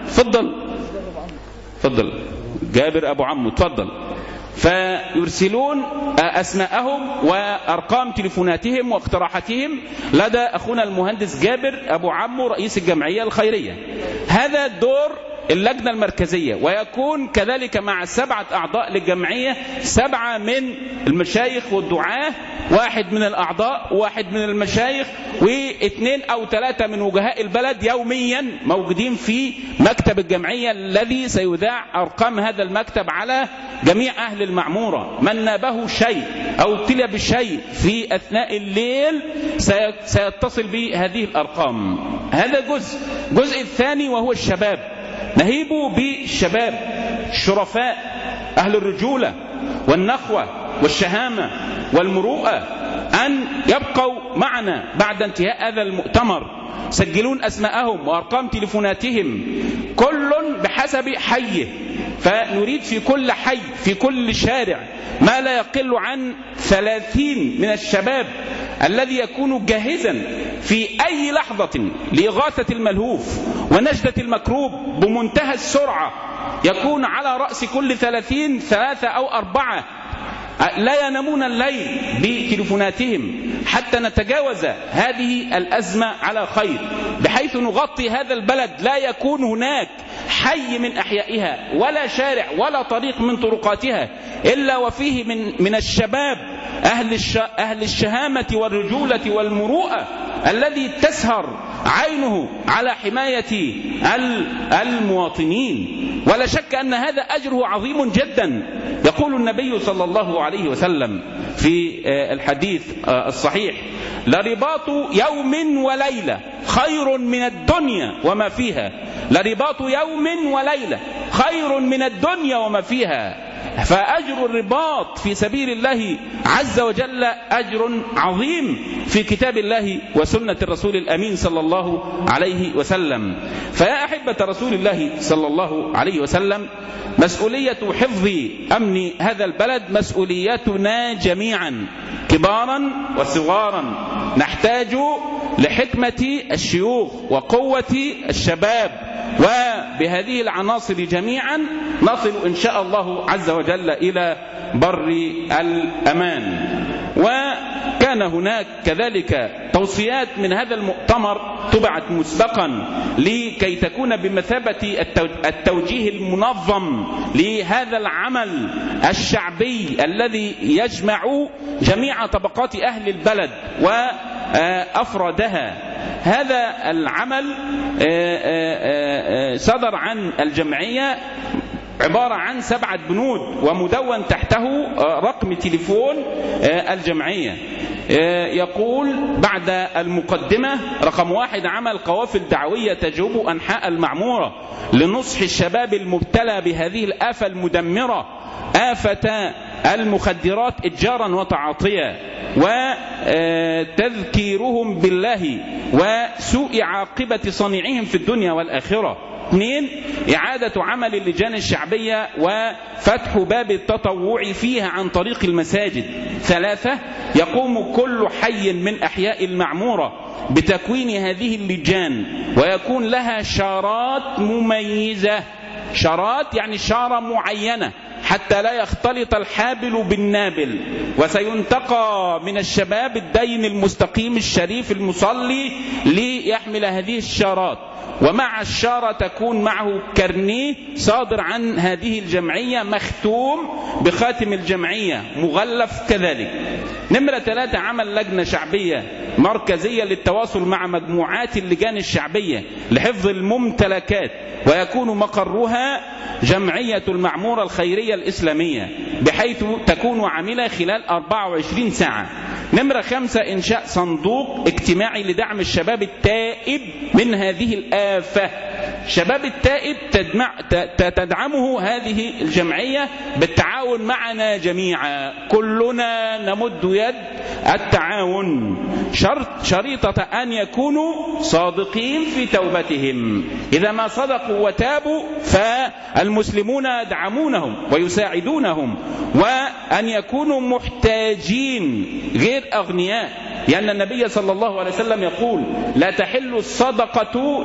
تفضل جابر أبو عمو، تفضل. فيرسلون أسماءهم وأرقام تليفوناتهم واقتراحاتهم لدى أخونا المهندس جابر أبو عمو رئيس الجمعية الخيرية. هذا الدور اللجنة المركزية، ويكون كذلك مع 7 أعضاء للجمعية 7 من المشايخ والدعاة، 1 من الأعضاء، 1 من المشايخ، و2 أو 3 من وجهاء البلد يوميا موجودين في مكتب الجمعية الذي سيذاع أرقام هذا المكتب على جميع أهل المعمورة. من نابه شيء أو ابتلى بشيء في أثناء الليل سيتصل بهذه الأرقام. هذا جزء الثاني وهو الشباب. نهيب بالشباب الشرفاء أهل الرجولة والنخوة والشهامة والمروءة أن يبقوا معنا بعد انتهاء هذا المؤتمر. سجلون أسماءهم وأرقام تليفوناتهم كل بحسب حيه، فنريد في كل حي في كل شارع ما لا يقل عن 30 من الشباب الذي يكون جاهزا في أي لحظة لإغاثة الملهوف ونجدة المكروب بمنتهى السرعة. يكون على رأس كل 30 3 أو 4 لا ينامون الليل بتليفوناتهم حتى نتجاوز هذه الأزمة على خير، بحيث نغطي هذا البلد. لا يكون هناك حي من أحيائها ولا شارع ولا طريق من طرقاتها إلا وفيه من الشباب أهل الشهامة والرجولة والمروءة الذي تسهر عينه على حماية المواطنين. ولا شك أن هذا أجره عظيم جدا. يقول النبي صلى الله عليه وسلم في الحديث الصحيح: لرباط يوم وليلة خير من الدنيا وما فيها. لرباط يوم وليلة خير من الدنيا وما فيها. فأجر الرباط في سبيل الله عز وجل أجر عظيم في كتاب الله وسنة الرسول الأمين صلى الله عليه وسلم. فيا أحبة رسول الله صلى الله عليه وسلم، مسؤولية حفظ أمن هذا البلد مسؤوليتنا جميعا كبارا وصغارا. نحتاج لحكمة الشيوخ وقوة الشباب، وبهذه العناصر جميعا نصل إن شاء الله عز وجل إلى بر الأمان. وكان هناك كذلك توصيات من هذا المؤتمر طبعت مسبقا لكي تكون بمثابة التوجيه المنظم لهذا العمل الشعبي الذي يجمع جميع طبقات أهل البلد وأفرادها. هذا العمل صدر عن الجمعية عبارة عن 7 بنود ومدون تحته رقم تليفون الجمعية. يقول بعد المقدمة: رقم 1 عمل قوافل دعوية تجوب أنحاء المعمورة لنصح الشباب المبتلى بهذه الآفة المدمرة، آفة المخدرات إتجارا وتعاطيا، وتذكيرهم بالله وسوء عاقبة صنيعهم في الدنيا والآخرة. 2 إعادة عمل اللجان الشعبية وفتح باب التطوع فيها عن طريق المساجد. 3 يقوم كل حي من أحياء المعمورة بتكوين هذه اللجان ويكون لها شارات مميزة. شارات يعني شارة معينة حتى لا يختلط الحابل بالنابل. وسينتقى من الشباب الدين المستقيم الشريف المصلي ليحمل هذه الشارات، ومع الشارة تكون معه كارنيه صادر عن هذه الجمعية مختوم بخاتم الجمعية مغلف كذلك. نمرة 3 عمل لجنة شعبية مركزية للتواصل مع مجموعات اللجان الشعبية لحفظ الممتلكات، ويكون مقرها جمعية المعمورة الخيرية الإسلامية بحيث تكون عاملة خلال 24 ساعة. نمرة 5 إنشاء صندوق اجتماعي لدعم الشباب التائب من هذه الآفة. شباب التائب تدعمه هذه الجمعية بالتعاون معنا جميعا، كلنا نمد يد التعاون. شريطة أن يكونوا صادقين في توبتهم. إذا ما صدقوا وتابوا فالمسلمون يدعمونهم ويساعدونهم، وأن يكونوا محتاجين غير أغنياء، لأن النبي صلى الله عليه وسلم يقول: لا تحل الصدقة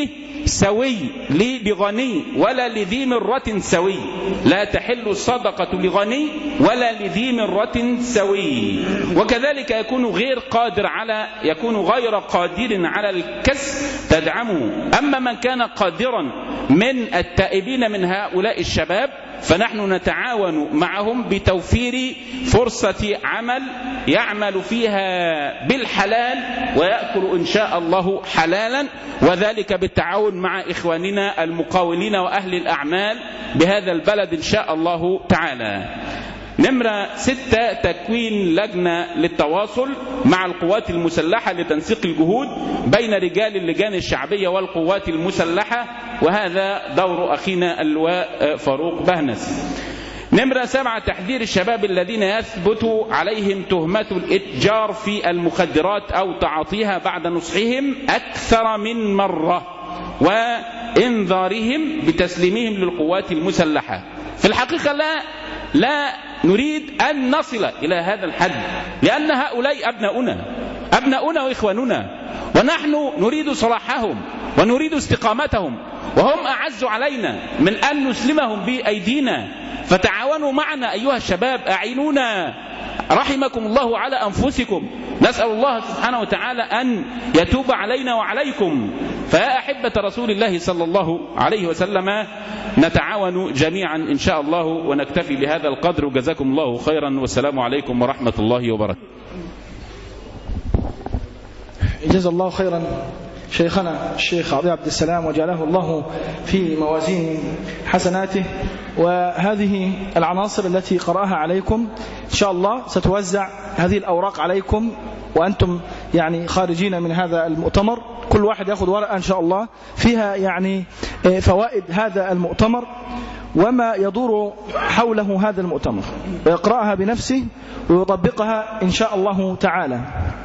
لغني ولا لذي مرة سوي. لا تحل الصدقة لغني ولا لذي مرة سوي. وكذلك يكون غير قادر على الكسب تدعمه. أما من كان قادرا من التائبين من هؤلاء الشباب، فنحن نتعاون معهم بتوفير فرصة عمل يعمل فيها بالحلال ويأكل إن شاء الله حلالا، وذلك بالتعاون مع إخواننا المقاولين وأهل الأعمال بهذا البلد إن شاء الله تعالى. نمرة 6 تكوين لجنة للتواصل مع القوات المسلحة لتنسيق الجهود بين رجال اللجان الشعبية والقوات المسلحة، وهذا دور أخينا اللواء فاروق بهنس. نمرة 7 تحذير الشباب الذين يثبت عليهم تهمة الإتجار في المخدرات أو تعاطيها بعد نصحهم أكثر من مرة وإنذارهم بتسليمهم للقوات المسلحة. في الحقيقة لا نريد أن نصل إلى هذا الحد، لأن هؤلاء أبناؤنا وإخواننا، ونحن نريد صلاحهم ونريد استقامتهم، وهم أعز علينا من أن نسلمهم بأيدينا. فتعاونوا معنا أيها الشباب، أعينونا رحمكم الله على أنفسكم. نسأل الله سبحانه وتعالى أن يتوب علينا وعليكم. فيا أحبة رسول الله صلى الله عليه وسلم، نتعاون جميعا إن شاء الله، ونكتفي بهذا القدر، وجزاكم الله خيرا، والسلام عليكم ورحمة الله وبركاته. جزا الله خيرا شيخنا الشيخ عبد السلام، وجعله الله في موازين حسناته. وهذه العناصر التي قرأها عليكم إن شاء الله ستوزع هذه الأوراق عليكم وأنتم يعني خارجين من هذا المؤتمر. كل واحد يأخذ ورقة إن شاء الله فيها يعني فوائد هذا المؤتمر وما يدور حوله هذا المؤتمر، ويقرأها بنفسه ويطبقها إن شاء الله تعالى.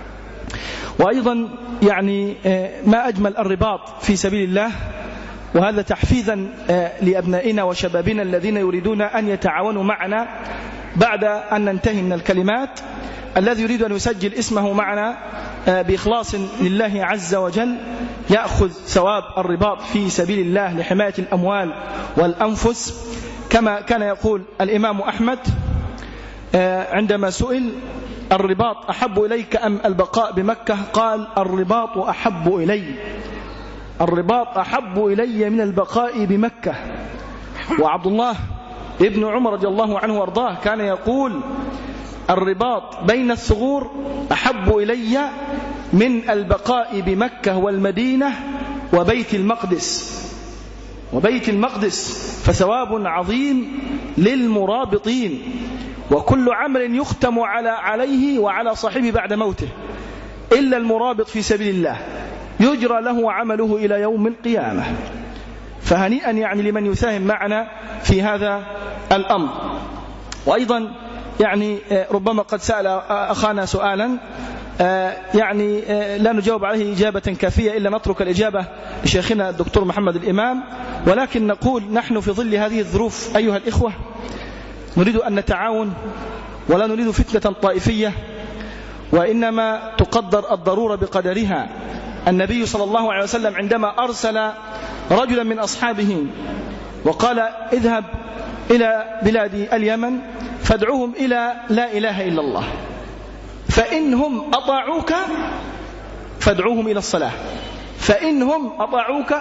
وأيضا يعني ما أجمل الرباط في سبيل الله، وهذا تحفيزا لأبنائنا وشبابنا الذين يريدون أن يتعاونوا معنا بعد أن ننتهي من الكلمات. الذي يريد أن يسجل اسمه معنا بإخلاص لله عز وجل يأخذ ثواب الرباط في سبيل الله لحماية الأموال والأنفس، كما كان يقول الإمام أحمد عندما سئل: الرباط أحب إليك أم البقاء بمكة؟ قال: الرباط أحب إلي، الرباط أحب إلي من البقاء بمكة. وعبد الله ابن عمر رضي الله عنه وارضاه كان يقول: الرباط بين الثغور أحب إلي من البقاء بمكة والمدينة وبيت المقدس، وبيت المقدس فثواب عظيم للمرابطين، وكل عمل يختم عليه وعلى صاحبه بعد موته إلا المرابط في سبيل الله يجرى له عمله إلى يوم القيامة. فهنيئا يعني لمن يساهم معنا في هذا الأمر. وأيضا يعني ربما قد سأل أخانا سؤالا يعني لا نجاوب عليه إجابة كافية إلا نترك الإجابة لشيخنا الدكتور محمد الإمام، ولكن نقول نحن في ظل هذه الظروف أيها الإخوة نريد أن نتعاون، ولا نريد فتنة طائفية، وإنما تقدر الضرورة بقدرها. النبي صلى الله عليه وسلم عندما أرسل رجلا من أصحابه وقال: اذهب إلى بلاد اليمن فادعوهم إلى لا إله إلا الله، فإنهم أطاعوك فادعوهم إلى الصلاة، فإنهم أطاعوك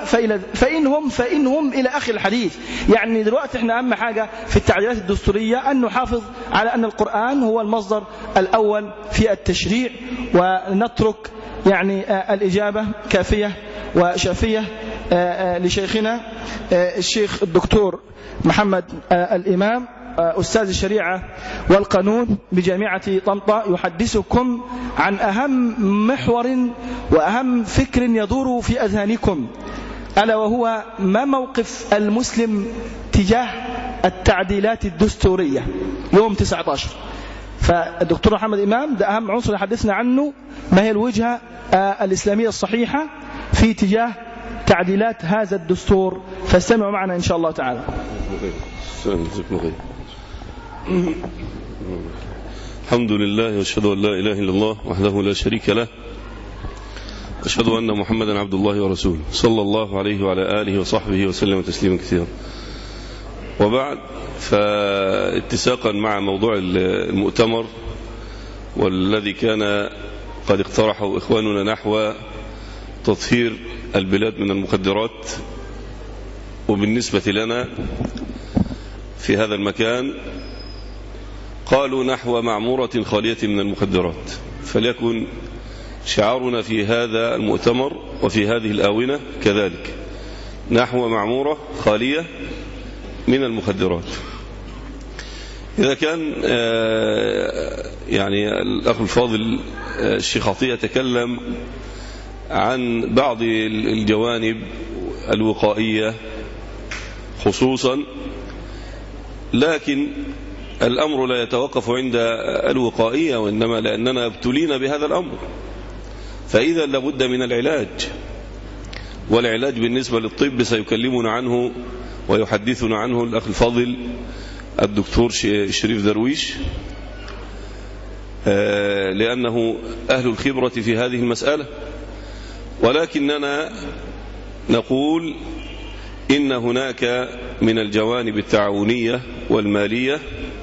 فإنهم إلى آخر الحديث. يعني دلوقتي احنا أهم حاجة في التعديلات الدستورية أن نحافظ على أن القرآن هو المصدر الأول في التشريع، ونترك يعني الإجابة كافية وشافية لشيخنا الشيخ الدكتور محمد الإمام أستاذ الشريعة والقانون بجامعة طنطا، يحدثكم عن أهم محور وأهم فكر يدور في أذهانكم، ألا وهو ما موقف المسلم تجاه التعديلات الدستورية يوم 19. فالدكتور محمد الإمام ده أهم عنصر يحدثنا عنه، ما هي الوجهة الإسلامية الصحيحة في تجاه تعديلات هذا الدستور. فاستمعوا معنا إن شاء الله تعالى. الحمد لله، واشهد ان لا اله الا الله وحده لا شريك له، واشهد ان محمدا عبد الله ورسوله صلى الله عليه وعلى اله وصحبه وسلم تسليما كثيرا. وبعد، فاتساقا مع موضوع المؤتمر والذي كان قد اقترحه إخواننا نحو تطهير البلاد من المخدرات، وبالنسبة لنا في هذا المكان قالوا نحو معمورة خالية من المخدرات، فليكن شعارنا في هذا المؤتمر وفي هذه الآونة كذلك، نحو معمورة خالية من المخدرات. إذا كان يعني الأخ الفاضل الشيخ عطية يتكلم عن بعض الجوانب الوقائية خصوصا، لكن الأمر لا يتوقف عند الوقائية، وإنما لأننا ابتلينا بهذا الأمر، فإذا لابد من العلاج، والعلاج بالنسبة للطب سيكلمنا عنه ويحدثنا عنه الأخ الفاضل الدكتور شريف درويش، لأنه أهل الخبرة في هذه المسألة. ولكننا نقول إن هناك من الجوانب التعاونية والمالية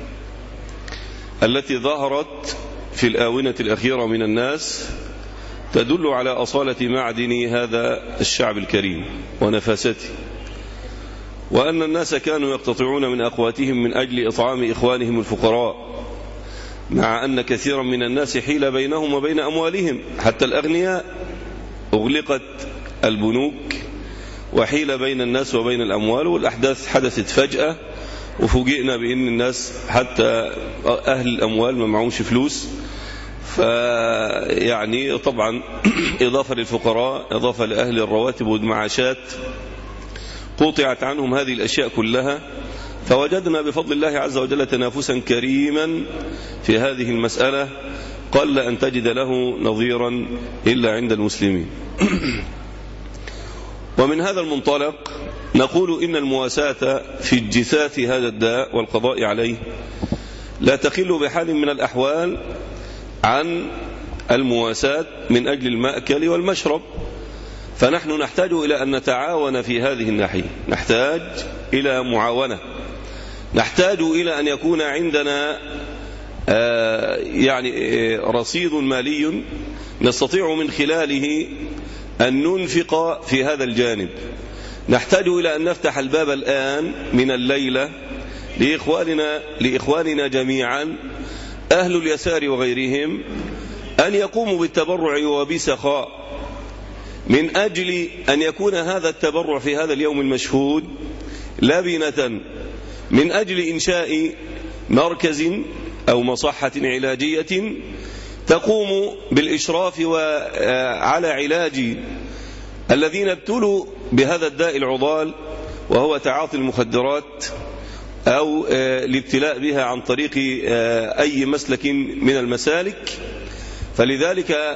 التي ظهرت في الآونة الأخيرة من الناس تدل على أصالة معدن هذا الشعب الكريم ونفاسته، وأن الناس كانوا يقتطعون من أقواتهم من أجل إطعام إخوانهم الفقراء، مع أن كثيرا من الناس حيل بينهم وبين أموالهم، حتى الأغنياء أغلقت البنوك وحيل بين الناس وبين الأموال، والأحداث حدثت فجأة وفوجئنا بأن الناس حتى أهل الأموال ما معهمش فلوس. فيعني طبعا إضافة للفقراء، إضافة لأهل الرواتب والمعاشات، قطعت عنهم هذه الأشياء كلها، فوجدنا بفضل الله عز وجل تنافسا كريما في هذه المسألة قل أن تجد له نظيرا إلا عند المسلمين. ومن هذا المنطلق نقول إن المواساة في اجتثاث هذا الداء والقضاء عليه لا تخل بحال من الأحوال عن المواساة من أجل المأكل والمشرب، فنحن نحتاج إلى أن نتعاون في هذه الناحية، نحتاج إلى معاونة، نحتاج إلى أن يكون عندنا يعني رصيد مالي نستطيع من خلاله أن ننفق في هذا الجانب. نحتاج إلى أن نفتح الباب الآن من الليلة لإخواننا جميعا أهل اليسار وغيرهم أن يقوموا بالتبرع وبسخاء، من أجل أن يكون هذا التبرع في هذا اليوم المشهود لبنة من أجل إنشاء مركز أو مصحة علاجية تقوم بالإشراف على علاج الذين ابتلوا بهذا الداء العضال، وهو تعاطي المخدرات أو الابتلاء بها عن طريق أي مسلك من المسالك. فلذلك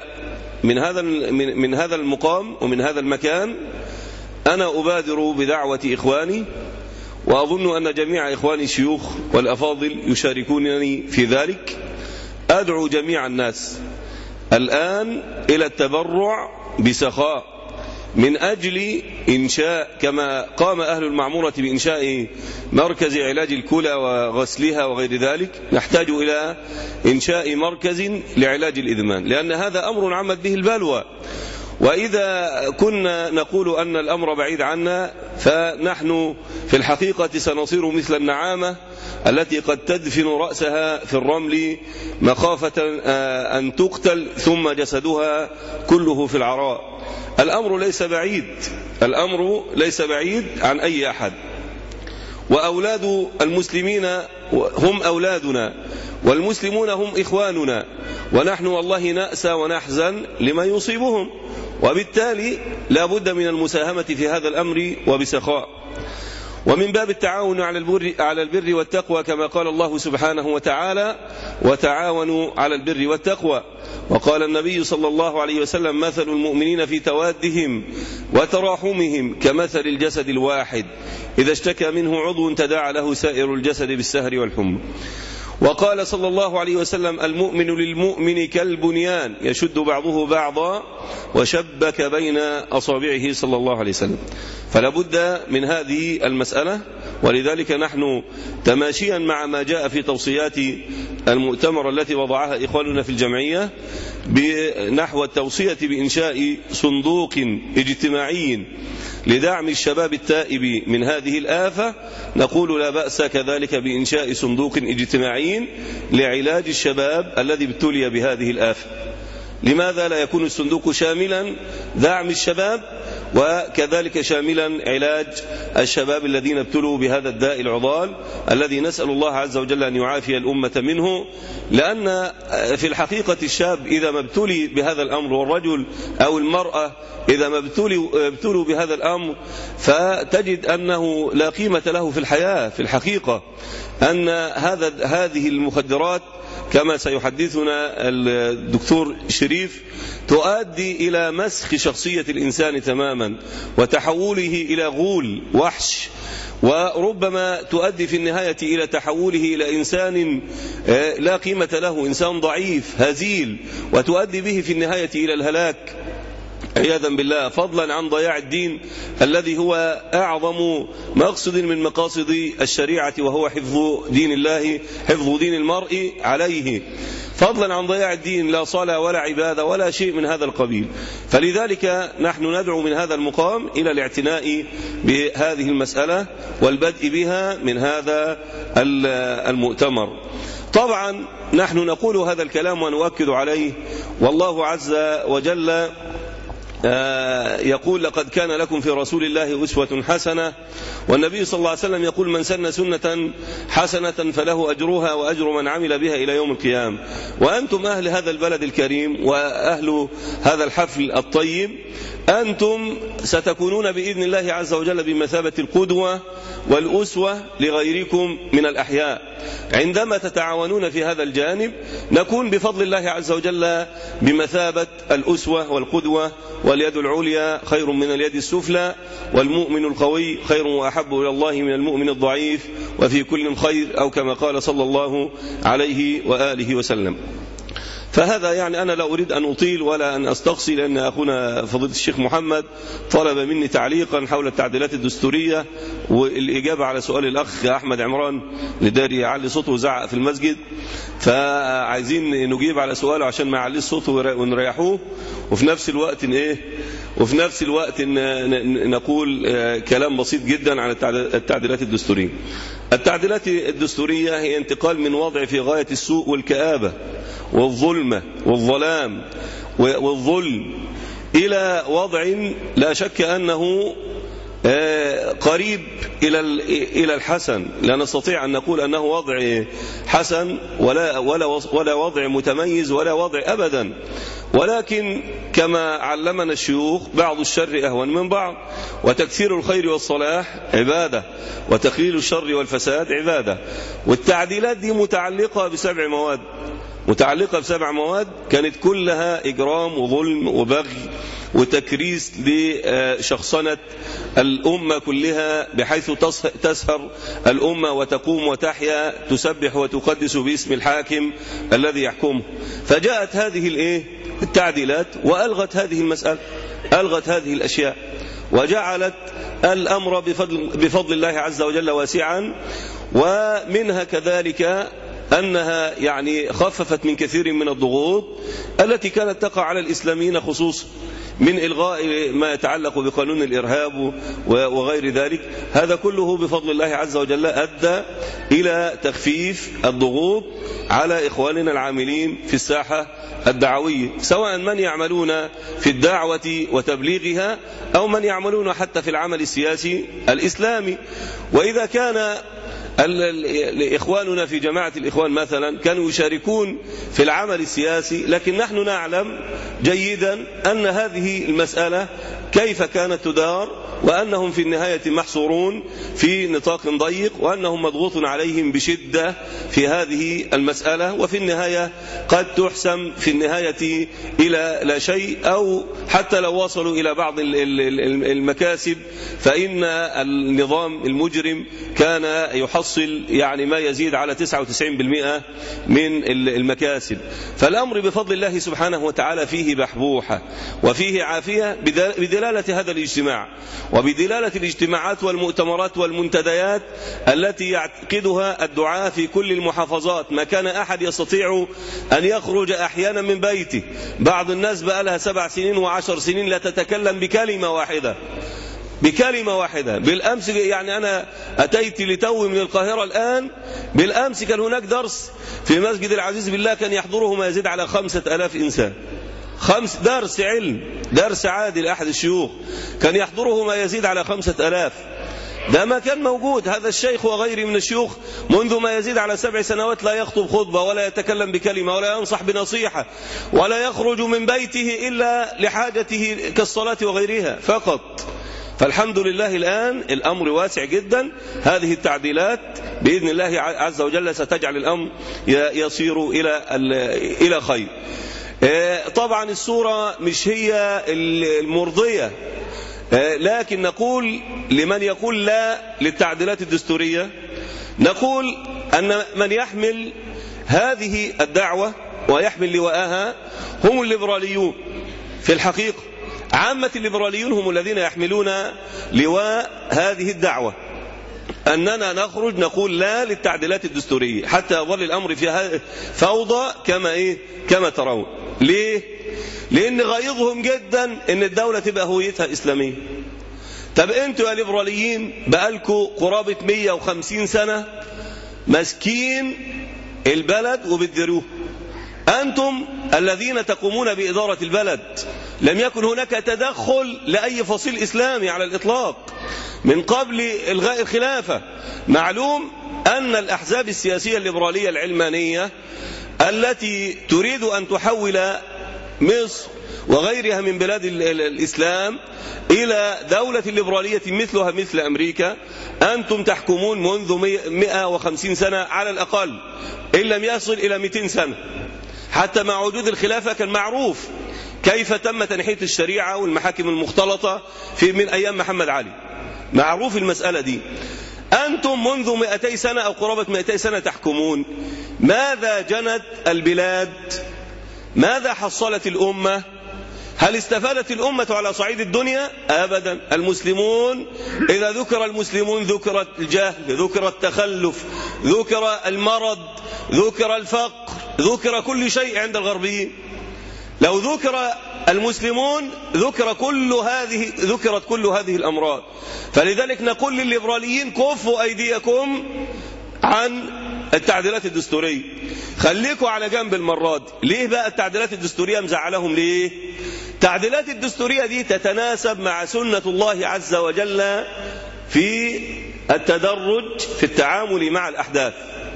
من هذا المقام ومن هذا المكان أنا أبادر بدعوة إخواني، وأظن أن جميع إخواني الشيوخ والأفاضل يشاركونني في ذلك. أدعو جميع الناس الآن إلى التبرع بسخاء من أجل إنشاء، كما قام أهل المعمورة بإنشاء مركز علاج الكلى وغسلها وغير ذلك، نحتاج إلى إنشاء مركز لعلاج الإدمان، لأن هذا أمر عمت به البلوى. وإذا كنا نقول أن الأمر بعيد عنا، فنحن في الحقيقة سنصير مثل النعامة التي قد تدفن رأسها في الرمل مخافة أن تقتل ثم جسدها كله في العراء. الأمر ليس بعيد، الأمر ليس بعيد عن أي أحد، وأولاد المسلمين هم أولادنا، والمسلمون هم إخواننا، ونحن والله نأسى ونحزن لما يصيبهم، وبالتالي لا بد من المساهمة في هذا الأمر وبسخاء. ومن باب التعاون على البر والتقوى، كما قال الله سبحانه وتعالى: وتعاونوا على البر والتقوى. وقال النبي صلى الله عليه وسلم: مثل المؤمنين في توادهم وتراحمهم كمثل الجسد الواحد إذا اشتكى منه عضو تداعى له سائر الجسد بالسهر والحمى. وقال صلى الله عليه وسلم: المؤمن للمؤمن كالبنيان يشد بعضه بعضا وشبك بين أصابعه، صلى الله عليه وسلم. فلا بد من هذه المسألة، ولذلك نحن تماشيا مع ما جاء في توصيات المؤتمر التي وضعها إخواننا في الجمعية بنحو التوصية بإنشاء صندوق اجتماعي لدعم الشباب التائب من هذه الآفة، نقول لا بأس كذلك بإنشاء صندوق اجتماعي لعلاج الشباب الذي ابتلي بهذه الآفة. لماذا لا يكون الصندوق شاملا دعم الشباب وكذلك شاملا علاج الشباب الذين ابتلوا بهذا الداء العضال الذي نسأل الله عز وجل أن يعافي الأمة منه؟ لأن في الحقيقة الشاب إذا ما ابتلي بهذا الأمر، والرجل أو المرأة إذا ما ابتلوا بهذا الأمر، فتجد أنه لا قيمة له في الحياة. في الحقيقة أن هذه المخدرات كما سيحدثنا الدكتور شريف تؤدي إلى مسخ شخصية الإنسان تماما وتحوله إلى غول وحش، وربما تؤدي في النهاية إلى تحوله إلى إنسان لا قيمة له، إنسان ضعيف هزيل، وتؤدي به في النهاية إلى الهلاك عياذا بالله، فضلا عن ضياع الدين الذي هو أعظم مقصد من مقاصد الشريعة، وهو حفظ دين الله، حفظ دين المرء عليه، فضلا عن ضياع الدين، لا صلاة ولا عبادة ولا شيء من هذا القبيل. فلذلك نحن ندعو من هذا المقام إلى الاعتناء بهذه المسألة والبدء بها من هذا المؤتمر. طبعا نحن نقول هذا الكلام ونؤكد عليه، والله عز وجل يقول لقد كان لكم في رسول الله أسوة حسنة، والنبي صلى الله عليه وسلم يقول من سن سنة حسنة فله أجرها وأجر من عمل بها إلى يوم القيامة. وأنتم أهل هذا البلد الكريم وأهل هذا الحفل الطيب، أنتم ستكونون بإذن الله عز وجل بمثابة القدوة والأسوة لغيركم من الأحياء. عندما تتعاونون في هذا الجانب نكون بفضل الله عز وجل بمثابة الأسوة والقدوة، واليد العليا خير من اليد السفلى، والمؤمن القوي خير وأحب إلى الله من المؤمن الضعيف، وفي كل خير، أو كما قال صلى الله عليه وآله وسلم. فهذا يعني أنا لا أريد أن أطيل ولا أن أستقصي، لأن أخونا فضيلة الشيخ محمد طلب مني تعليقا حول التعديلات الدستورية والإجابة على سؤال الأخ أحمد عمران لداري يعلي صوته وزعق في المسجد، فعايزين نجيب على سؤاله عشان ما يعليش صوته ونريحوه، وفي نفس الوقت نقول كلام بسيط جدا عن التعديلات الدستورية. التعديلات الدستورية هي انتقال من وضع في غاية السوء والكآبة والظلمة والظلام والظلم إلى وضع لا شك أنه قريب إلى الحسن. لا نستطيع أن نقول أنه وضع حسن ولا وضع متميز ولا وضع أبدا، ولكن كما علمنا الشيوخ بعض الشر أهون من بعض، وتكثير الخير والصلاح عبادة، وتقليل الشر والفساد عبادة. والتعديلات دي متعلقة بسبع مواد كانت كلها إجرام وظلم وبغي وتكريس لشخصنة الأمة كلها، بحيث تسهر الأمة وتقوم وتحيا تسبح وتقدس باسم الحاكم الذي يحكمه. فجاءت هذه التعديلات وألغت هذه المسألة، ألغت هذه الأشياء، وجعلت الأمر بفضل الله عز وجل واسعا. ومنها كذلك أنها يعني خففت من كثير من الضغوط التي كانت تقع على الإسلاميين خصوصا، من إلغاء ما يتعلق بقانون الإرهاب وغير ذلك. هذا كله بفضل الله عز وجل أدى إلى تخفيف الضغوط على إخواننا العاملين في الساحة الدعوية، سواء من يعملون في الدعوة وتبليغها أو من يعملون حتى في العمل السياسي الإسلامي. وإذا كان إخواننا في جماعة الإخوان مثلا كانوا يشاركون في العمل السياسي، لكن نحن نعلم جيدا أن هذه المسألة كيف كانت تدار، وأنهم في النهاية محصورون في نطاق ضيق، وأنهم مضغوط عليهم بشدة في هذه المسألة، وفي النهاية قد تحسم في النهاية إلى لا شيء، أو حتى لو وصلوا إلى بعض المكاسب، فإن النظام المجرم كان يحصل يعني ما يزيد على 99% من المكاسب. فالأمر بفضل الله سبحانه وتعالى فيه بحبوحة وفيه عافية بدلالة هذا الاجتماع، وبدلالة الاجتماعات والمؤتمرات والمنتديات التي يعقدها الدعاة في كل المحافظات. ما كان أحد يستطيع أن يخرج أحيانا من بيته، بعض الناس بقى لها 7 سنين و10 سنين لا تتكلم بكلمة واحدة، بكلمة واحدة. بالأمس يعني أنا أتيت لتو من القاهرة الآن، بالأمس كان هناك درس في مسجد العزيز بالله كان يحضره ما يزيد على 5000 إنسان. درس علم، درس عادي لأحد الشيوخ كان يحضره ما يزيد على 5000. ده ما كان موجود هذا الشيخ وغيره من الشيوخ منذ ما يزيد على 7 سنوات لا يخطب خطبة ولا يتكلم بكلمة ولا ينصح بنصيحة ولا يخرج من بيته إلا لحاجته كالصلاة وغيرها فقط. فالحمد لله الآن الأمر واسع جدا. هذه التعديلات بإذن الله عز وجل ستجعل الأمر يصير إلى خير. طبعا الصورة مش هي المرضية، لكن نقول لمن يقول لا للتعديلات الدستورية، نقول أن من يحمل هذه الدعوة ويحمل لواءها هم الليبراليون. في الحقيقة عامة الليبراليون هم الذين يحملون لواء هذه الدعوة، أننا نخرج نقول لا للتعديلات الدستورية حتى يظل الأمر فيها فوضى كما ترون. ليه؟ لأن غيظهم جدا أن الدولة تبقى هويتها إسلامية. طب أنتوا يا ليبراليين بقالكوا قرابة 150 سنة مسكين البلد وبتديروه، أنتم الذين تقومون بإدارة البلد. لم يكن هناك تدخل لأي فصيل إسلامي على الإطلاق من قبل إلغاء الخلافة. معلوم أن الأحزاب السياسية الليبرالية العلمانية التي تريد أن تحول مصر وغيرها من بلاد الإسلام إلى دولة ليبرالية مثلها مثل أمريكا، أنتم تحكمون منذ 150 سنة على الأقل إن لم يصل إلى 200 سنة. حتى مع وجود الخلافة كان معروف كيف تم تنحية الشريعة والمحاكم المختلطة من أيام محمد علي، معروف المسألة دي. أنتم منذ 200 سنة أو قرابة 200 سنة تحكمون. ماذا جنت البلاد؟ ماذا حصلت الأمة؟ هل استفادت الأمة على صعيد الدنيا؟ أبدا. المسلمون إذا ذكر المسلمون ذكر الجهل، ذكر التخلف، ذكر المرض، ذكر الفقر، ذكر كل شيء عند الغربيين. لو ذكر المسلمون ذكرت كل هذه الأمراض. فلذلك نقول للليبراليين كفوا أيديكم عن التعديلات الدستورية، خليكوا على جنب المرات. ليه بقى التعديلات الدستورية مزعلهم؟ ليه؟ التعديلات الدستورية دي تتناسب مع سنة الله عز وجل في التدرج في التعامل مع الأحداث.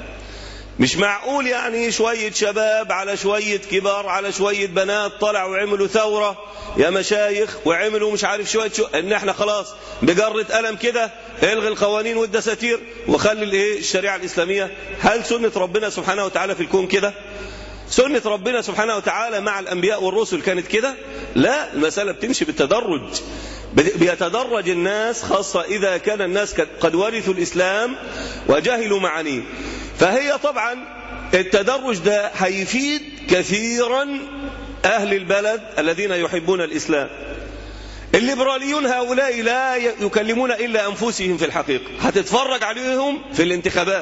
مش معقول يعني شوية شباب على شوية كبار على شوية بنات طلعوا وعملوا ثورة يا مشايخ وعملوا مش عارف شوية ان احنا خلاص بجرة قلم كده الغي القوانين والدساتير وخلي الشريعة الإسلامية. هل سنة ربنا سبحانه وتعالى في الكون كده؟ سنة ربنا سبحانه وتعالى مع الأنبياء والرسل كانت كده؟ لا، المسألة بتمشي بالتدرج. بيتدرج الناس، خاصة إذا كان الناس قد ورثوا الإسلام وجهلوا معانيه. فهي طبعا التدرج ده هيفيد كثيرا أهل البلد الذين يحبون الإسلام. الليبراليون هؤلاء لا يكلمون إلا أنفسهم في الحقيقة. هتتفرج عليهم في الانتخابات،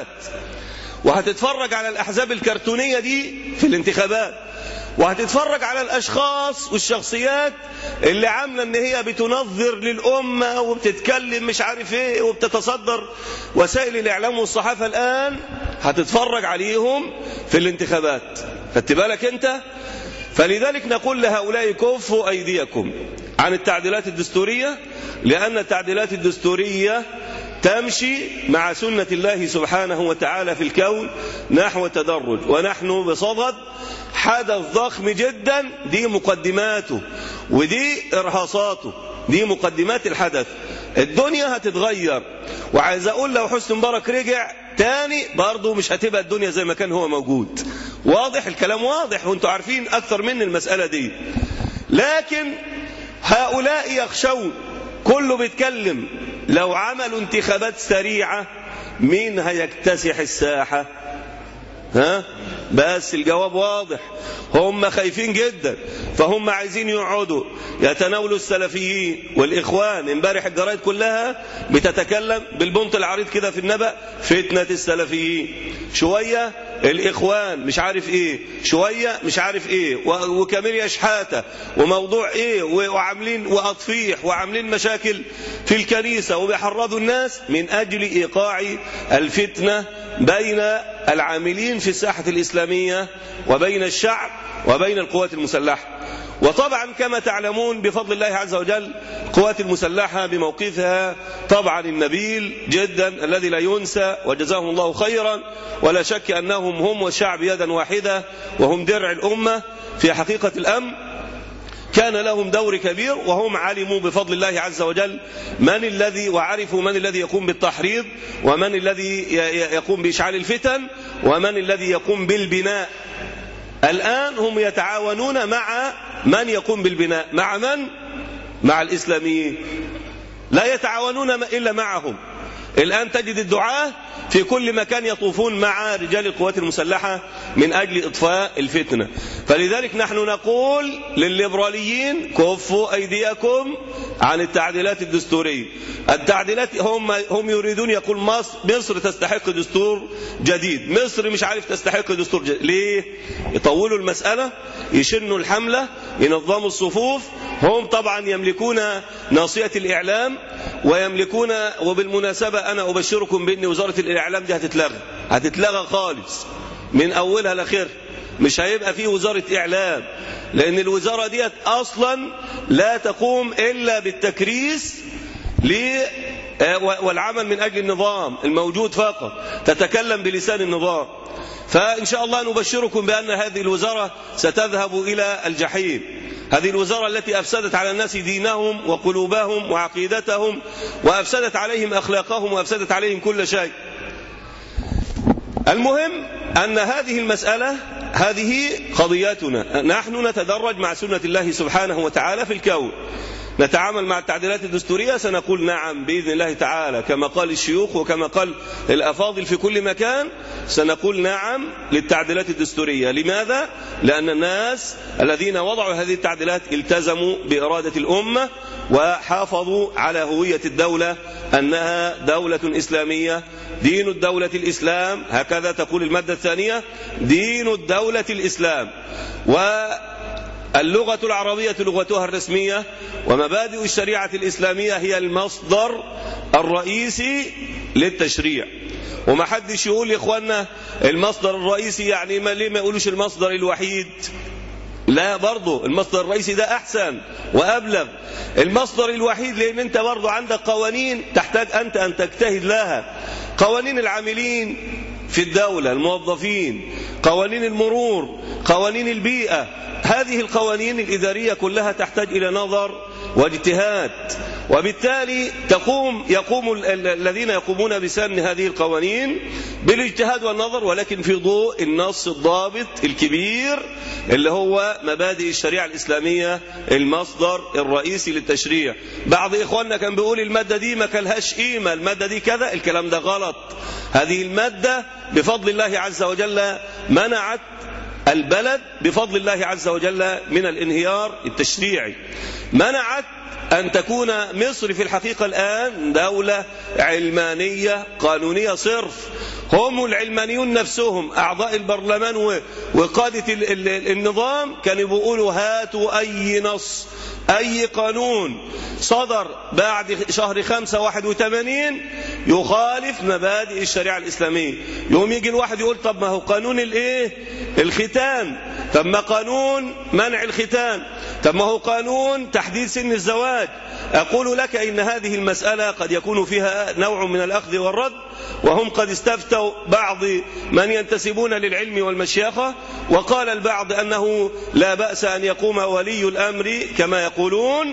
وهتتفرج على الأحزاب الكرتونية دي في الانتخابات، وهتتفرج على الأشخاص والشخصيات اللي عاملة ان هي بتنظر للأمة وبتتكلم مش عارف ايه وبتتصدر وسائل الإعلام والصحافة الآن. هتتفرج عليهم في الانتخابات، خدت بالك انت؟ فلذلك نقول لهؤلاء كفوا أيديكم عن التعديلات الدستورية، لأن التعديلات الدستورية تمشي مع سنة الله سبحانه وتعالى في الكون نحو التدرج، ونحن بصدد حدث ضخم جدا. دي مقدماته ودي إرهاصاته، دي مقدمات الحدث. الدنيا هتتغير، وعايز أقول لو حسني مبارك رجع تاني برضو مش هتبقى الدنيا زي ما كان هو موجود. واضح الكلام؟ واضح، وانتوا عارفين أكثر من المسألة دي. لكن هؤلاء يخشون، كله بيتكلم لو عملوا انتخابات سريعة مين هيكتسح الساحة؟ بس الجواب واضح، هم خايفين جدا، فهم عايزين يقعدوا يتناولوا السلفيين والإخوان. امبارح الجرايد كلها بتتكلم بالبنط العريض كده في النبأ فتنة السلفيين، شوية الإخوان مش عارف إيه، شوية مش عارف إيه، وكاميليا شحاتة وموضوع إيه، وعاملين وأطفيح وعاملين مشاكل في الكنيسة وبيحرضوا الناس من أجل إيقاع الفتنة بين العاملين في الساحة الإسلامية وبين الشعب وبين القوات المسلحة. وطبعا كما تعلمون بفضل الله عز وجل القوات المسلحة بموقفها طبعا النبيل جدا الذي لا ينسى، وجزاهم الله خيرا، ولا شك أنهم هم والشعب يدا واحدة، وهم درع الأمة في حقيقة الأمر. كان لهم دور كبير، وهم علموا بفضل الله عز وجل من الذي، وعرفوا من الذي يقوم بالتحريض، ومن الذي يقوم بإشعال الفتن، ومن الذي يقوم بالبناء. الآن هم يتعاونون مع من يقوم بالبناء، مع من؟ مع الإسلاميين، لا يتعاونون إلا معهم. الآن تجد الدعاة في كل مكان يطوفون مع رجال القوات المسلحة من أجل إطفاء الفتنة. فلذلك نحن نقول للليبراليين كفوا أيديكم عن التعديلات الدستورية. التعديلات هم يريدون، يقول مصر تستحق دستور جديد، مصر مش عارف تستحق دستور جديد. ليه؟ يطولوا المسألة، يشنوا الحملة، ينظموا الصفوف. هم طبعا يملكون ناصية الإعلام ويملكون، وبالمناسبة أنا أبشركم بأن وزارة الإعلام دي هتتلغى خالص من أولها لآخرها، مش هيبقى فيه وزارة إعلام، لأن الوزارة دي أصلا لا تقوم إلا بالتكريس والعمل من أجل النظام الموجود فقط، تتكلم بلسان النظام. فإن شاء الله نبشركم بأن هذه الوزارة ستذهب إلى الجحيم، هذه الوزارة التي أفسدت على الناس دينهم وقلوبهم وعقيدتهم، وأفسدت عليهم أخلاقهم، وأفسدت عليهم كل شيء. المهم أن هذه المسألة هذه قضيتنا، نحن نتدرج مع سنة الله سبحانه وتعالى في الكون، نتعامل مع التعديلات الدستورية، سنقول نعم بإذن الله تعالى كما قال الشيوخ وكما قال الأفاضل في كل مكان، سنقول نعم للتعديلات الدستورية. لماذا؟ لأن الناس الذين وضعوا هذه التعديلات التزموا بإرادة الأمة وحافظوا على هوية الدولة أنها دولة إسلامية، دين الدولة الإسلام، هكذا تقول المادة الثانية، دين الدولة الإسلام، واللغة العربية لغتها الرسمية، ومبادئ الشريعة الإسلامية هي المصدر الرئيسي للتشريع. وما حدش يقول يا إخوانا المصدر الرئيسي، يعني ليه ما يقولوش المصدر الوحيد؟ لا، برضو المصدر الرئيسي ده أحسن وأبلغ. المصدر الوحيد لأن أنت برضو عندك قوانين تحتاج أنت أن تجتهد لها، قوانين العاملين في الدولة، الموظفين، قوانين المرور، قوانين البيئة، هذه القوانين الإدارية كلها تحتاج إلى نظر واجتهاد، وبالتالي يقوم الذين يقومون بسن هذه القوانين بالاجتهاد والنظر، ولكن في ضوء النص الضابط الكبير اللي هو مبادئ الشريعة الإسلامية، المصدر الرئيسي للتشريع. بعض إخواننا كان بيقول المادة دي ما كلهاش قيمة، المادة دي كذا، الكلام ده غلط. هذه المادة بفضل الله عز وجل منعت البلد بفضل الله عز وجل من الانهيار التشريعي، منعت أن تكون مصر في الحقيقة الآن دولة علمانية قانونية صرف. هم العلمانيون نفسهم أعضاء البرلمان وقادة النظام كانوا بيقولوا هاتوا أي نص، أي قانون صدر بعد شهر 5/81 يخالف مبادئ الشريعة الإسلامية، يوم يجي الواحد يقول طب ما هو قانون الإيه؟ الختان، طب ما قانون منع الختان، طب ما هو قانون تحديد سن الزواج. أقول لك إن هذه المسألة قد يكون فيها نوع من الأخذ والرد، وهم قد استفتوا بعض من ينتسبون للعلم والمشيخة، وقال البعض أنه لا بأس أن يقوم ولي الأمر كما يقولون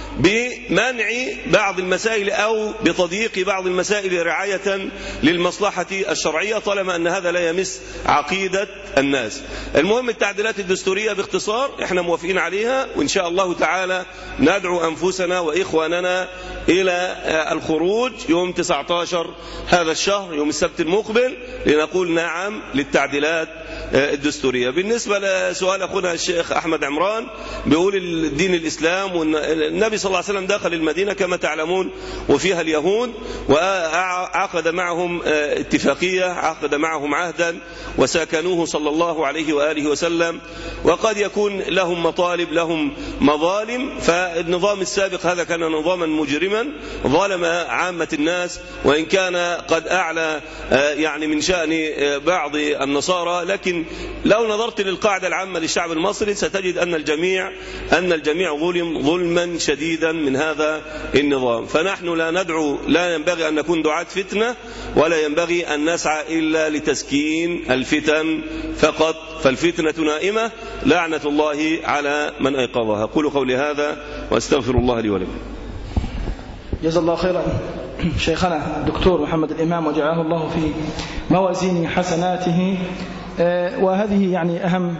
بمنع بعض المسائل أو بتضييق بعض المسائل رعاية للمصلحة الشرعية، طالما أن هذا لا يمس عقيدة الناس. المهم التعديلات الدستورية باختصار احنا موافقين عليها، وإن شاء الله تعالى ندعو أنفسنا وإخواننا إلى الخروج يوم 19 هذا الشهر، يوم السبت المقبل، لنقول نعم للتعديلات الدستورية. بالنسبة لسؤال أخونا الشيخ أحمد عمران، بيقول الدين الإسلام، والنبي صلى الله عليه وسلم دخل المدينة كما تعلمون وفيها اليهود، وعقد معهم اتفاقية، عقد معهم عهدا وساكنوه صلى الله عليه وآله وسلم، وقد يكون لهم مطالب، لهم مظالم. فالنظام السابق هذا كان نظاما مجرما ظلم عامة الناس، وإن كان قد أعلى يعني من شأن بعض النصارى، لكن لو نظرت للقاعدة العامة للشعب المصري ستجد أن الجميع ظلم ظلما شديدا من هذا النظام. فنحن لا ندعو، لا ينبغي أن نكون دعاة فتنة، ولا ينبغي أن نسعى إلا لتسكين الفتن فقط، فالفتنة نائمة، لعنة الله على من أيقظها. أقول قولي هذا وأستغفر الله لي ولكم. جزا الله خيرا شيخنا الدكتور محمد الإمام، وجعله الله في موازين حسناته. وهذه يعني أهم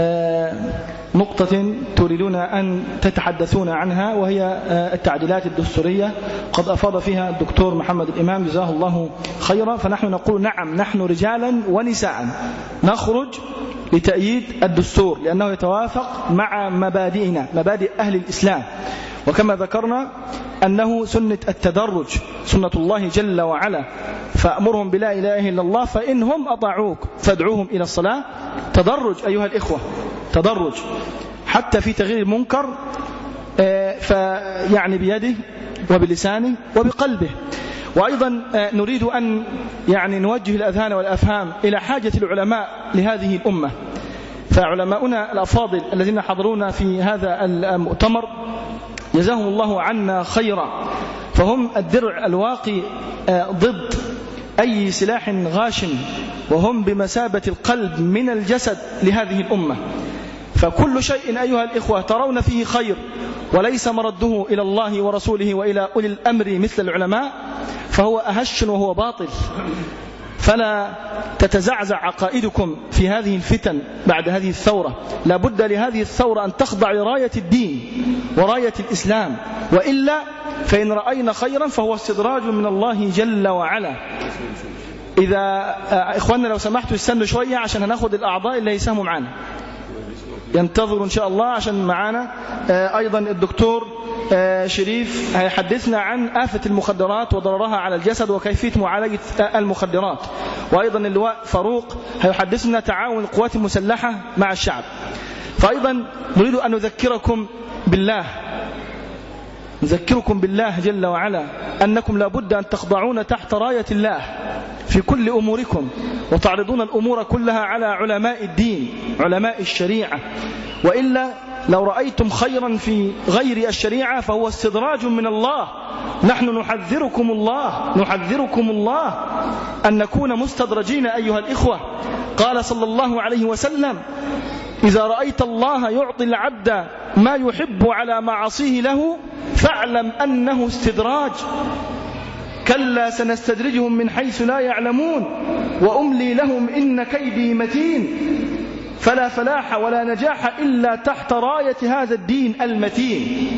نقطة تريدون أن تتحدثون عنها، وهي التعديلات الدستورية. قد أفاض فيها الدكتور محمد الإمام جزاه الله خيرا. فنحن نقول نعم، نحن رجالا ونساء نخرج لتأييد الدستور، لأنه يتوافق مع مبادئنا، مبادئ أهل الإسلام. وكما ذكرنا أنه سنة التدرج، سنة الله جل وعلا، فأمرهم بلا إله إلا الله، فإنهم أطاعوك فادعوهم إلى الصلاة. تدرج أيها الإخوة، تدرج حتى في تغيير المنكر، فيعني بيده وبلسانه وبقلبه. وأيضا نريد أن يعني نوجه الأذهان والأفهام إلى حاجة العلماء لهذه الأمة. فعلماؤنا الأفاضل الذين حضرونا في هذا المؤتمر جزاهم الله عنا خيرا، فهم الدرع الواقي ضد أي سلاح غاشم، وهم بمثابة القلب من الجسد لهذه الأمة. فكل شيء أيها الإخوة ترون فيه خير وليس مرده إلى الله ورسوله وإلى أولي الأمر مثل العلماء، فهو أهش وهو باطل. فلا تتزعزع عقائدكم في هذه الفتن بعد هذه الثورة. لا بد لهذه الثورة أن تخضع لراية الدين وراية الإسلام، وإلا فإن رأينا خيرا فهو استدراج من الله جل وعلا. إذا إخواننا لو سمحتوا استنوا شوية عشان هناخد الأعضاء اللي يساهموا معنا، ينتظروا إن شاء الله، عشان معانا أيضا الدكتور شريف هيحدثنا عن آفة المخدرات وضررها على الجسد وكيفية معالجة المخدرات. وأيضا اللواء فاروق هيحدثنا تعاون القوات المسلحة مع الشعب. فأيضا نريد أن نذكركم بالله جل وعلا أنكم لابد أن تخضعون تحت راية الله في كل أموركم، وتعرضون الأمور كلها على علماء الدين، علماء الشريعة. وإلا لو رأيتم خيرا في غير الشريعة فهو استدراج من الله. نحن نحذركم الله أن نكون مستدرجين أيها الإخوة. قال صلى الله عليه وسلم: إذا رأيت الله يعطي العبد ما يحب على معاصيه له فاعلم أنه استدراج. كلا سنستدرجهم من حيث لا يعلمون وأملي لهم إن كيدي متين. فلا فلاح ولا نجاح إلا تحت راية هذا الدين المتين.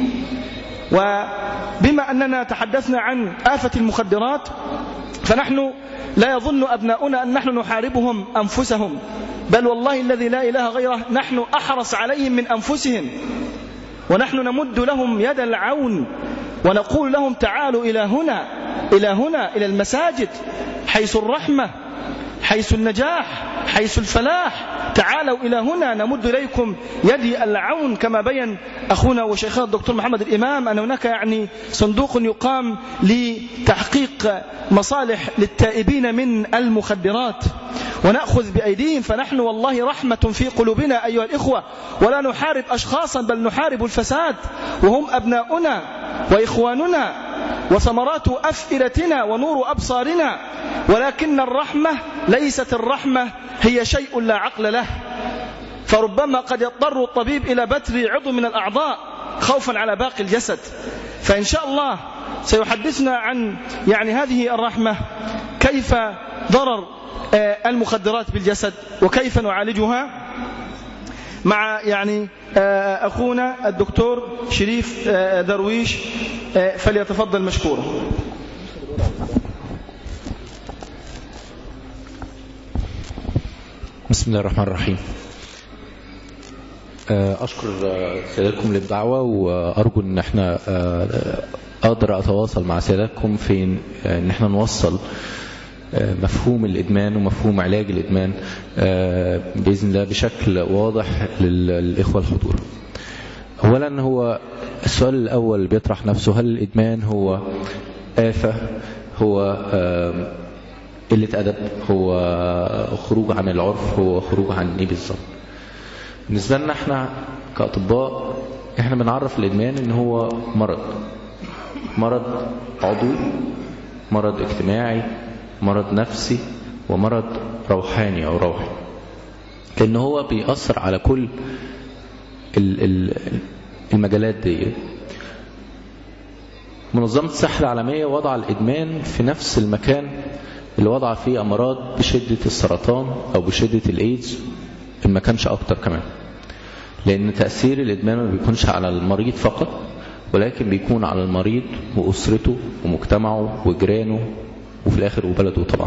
وبما أننا تحدثنا عن آفة المخدرات، فنحن لا يظن أبناؤنا أن نحن نحاربهم أنفسهم، بل والله الذي لا إله غيره نحن أحرص عليهم من أنفسهم. ونحن نمد لهم يد العون ونقول لهم: تعالوا إلى هنا إلى المساجد، حيث الرحمة، حيث النجاح، حيث الفلاح. تعالوا إلى هنا نمد إليكم يد العون. كما بين أخونا وشيخنا الدكتور محمد الإمام أن هناك يعني صندوق يقام لتحقيق مصالح للتائبين من المخدرات، ونأخذ بأيديهم. فنحن والله رحمة في قلوبنا أيها الإخوة، ولا نحارب أشخاصا بل نحارب الفساد، وهم أبناؤنا وإخواننا وثمرات أفئدتنا ونور أبصارنا. ولكن الرحمة ليست الرحمة هي شيء لا عقل له، فربما قد يضطر الطبيب إلى بتر عضو من الأعضاء خوفا على باقي الجسد. فإن شاء الله سيحدثنا عن يعني هذه الرحمة، كيف ضرر المخدرات بالجسد وكيف نعالجها، مع يعني أخونا الدكتور شريف درويش. فليتفضل مشكورا. بسم بسم الله الرحمن الرحيم. أشكر سيادتكم للدعوة، وأرجو أن احنا أقدر أتواصل مع سيادتكم في أن احنا نوصل مفهوم الإدمان ومفهوم علاج الإدمان بإذن الله بشكل واضح للإخوة الحضور. أولا، هو السؤال الأول بيطرح نفسه: هل الإدمان هو آفة؟ هو قلة أدب؟ هو خروج عن العرف؟ هو خروج عن إيه بالظبط؟ بالنسبة لنا احنا كأطباء، احنا بنعرف الإدمان إن هو مرض عضوي، مرض اجتماعي، مرض نفسي، ومرض روحاني أو روحي، لأن هو بيأثر على كل المجالات دي. منظمة الصحة العالمية وضع الإدمان في نفس المكان اللي وضع فيه أمراض بشدة السرطان أو بشدة الإيدز، إن ما كانش أكتر كمان، لأن تأثير الإدمان ما بيكونش على المريض فقط، ولكن بيكون على المريض وأسرته ومجتمعه وجيرانه وفي الآخر وبلده طبعا.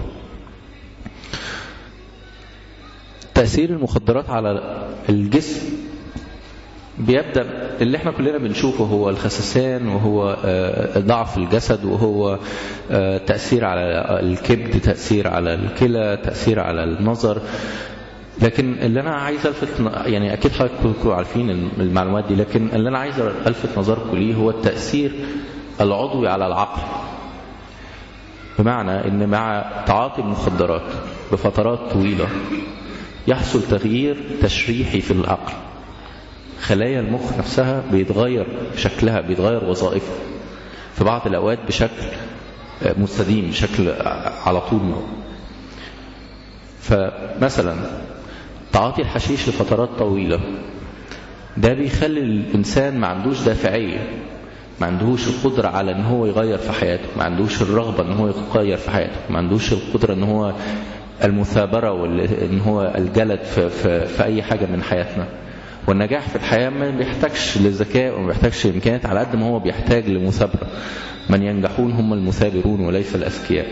تأثير المخدرات على الجسم بيبدأ اللي احنا كلنا بنشوفه، هو الخسسان، وهو ضعف الجسد، وهو تأثير على الكبد، تأثير على الكلى، تأثير على النظر. لكن اللي انا عايز يعني اكيد حضراتكم عارفين المعلومات دي، لكن اللي انا عايز الفت نظركم ليه هو التأثير العضوي على العقل. بمعنى ان مع تعاطي المخدرات بفترات طويلة يحصل تغيير تشريحي في العقل، خلايا المخ نفسها بيتغير شكلها، بيتغير وظائفها في بعض الأوقات بشكل مستديم، بشكل على طول. فمثلا تعاطي الحشيش لفترات طويلة ده بيخلي الإنسان ما عندوش دافعية، ما عندوش القدرة على ان هو يغير في حياته، ما عندوش الرغبة ان هو يغير في حياته، ما عندوش القدرة ان هو المثابرة وان هو الجلد في اي حاجة من حياتنا. والنجاح في الحياة ما بيحتاجش للذكاء وما بيحتاجش للإمكانيات على قد ما هو بيحتاج لمثابرة. من ينجحون هم المثابرون وليس الأذكياء.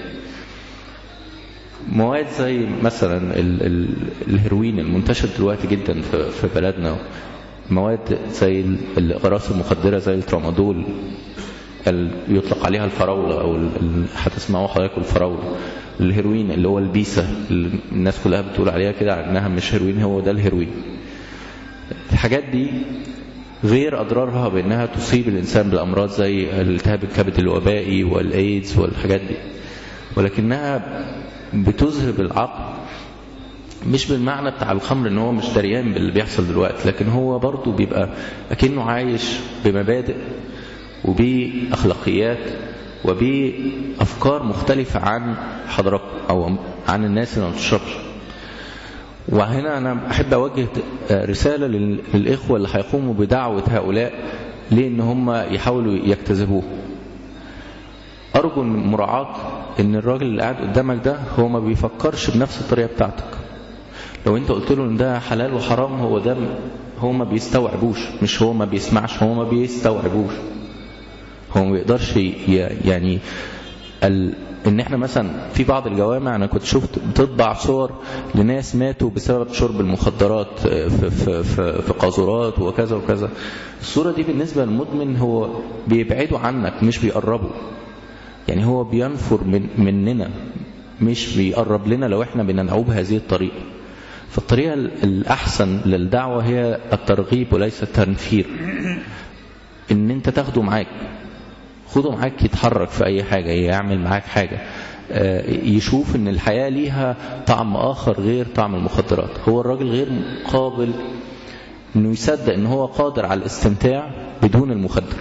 مواد زي مثلا الهيروين المنتشر دلوقتي جدا في بلدنا، مواد زي الأقراص المخدرة زي الترامادول، يطلق عليها الفراولة أو هتسمعوا حضراتكم الفراولة. الهيروين اللي هو البيسة، الناس كلها بتقول عليها كده على انها مش هيروين، هو ده الهيروين. الحاجات دي غير أضرارها بأنها تصيب الإنسان بالأمراض زي التهاب الكبد الوبائي والإيدز والحاجات دي، ولكنها بتذهب العقل، مش بالمعنى بتاع الخمر ان هو مش دريان باللي بيحصل دلوقتي، لكن هو برضو بيبقى أكنه عايش بمبادئ وبأخلاقيات وبأفكار مختلفة عن حضرتك أو عن الناس اللي ما بتشربش. وهنا أنا أحب أوجه رسالة للإخوة اللي هيقوموا بدعوة هؤلاء لأن هم يحاولوا يكتذبوه. أرجو مراعاة أن الراجل اللي قاعد قدامك ده هو ما بيفكرش بنفس الطريقة بتاعتك. لو أنت قلت له أن ده حلال وحرام، هو ما بيستوعبوش، مش هو ما بيسمعش، هو ما بيستوعبوش. هو ما بيقدرش يعني ان احنا مثلا في بعض الجوامع انا كنت شفت بتطبع صور لناس ماتوا بسبب شرب المخدرات في قاذورات وكذا وكذا. الصورة دي بالنسبة للمدمن هو بيبعدوا عنك مش بيقربوا، يعني هو بينفر مننا مش بيقرب لنا لو احنا بننعوه بهذه الطريقة. فالطريقة الأحسن للدعوة هي الترغيب وليس التنفير. ان انت تاخده معاك، خده معاك يتحرك في أي حاجة، يعمل معاك حاجة، يشوف ان الحياة ليها طعم آخر غير طعم المخدرات. هو الراجل غير قابل انه يصدق ان هو قادر على الاستمتاع بدون المخدر.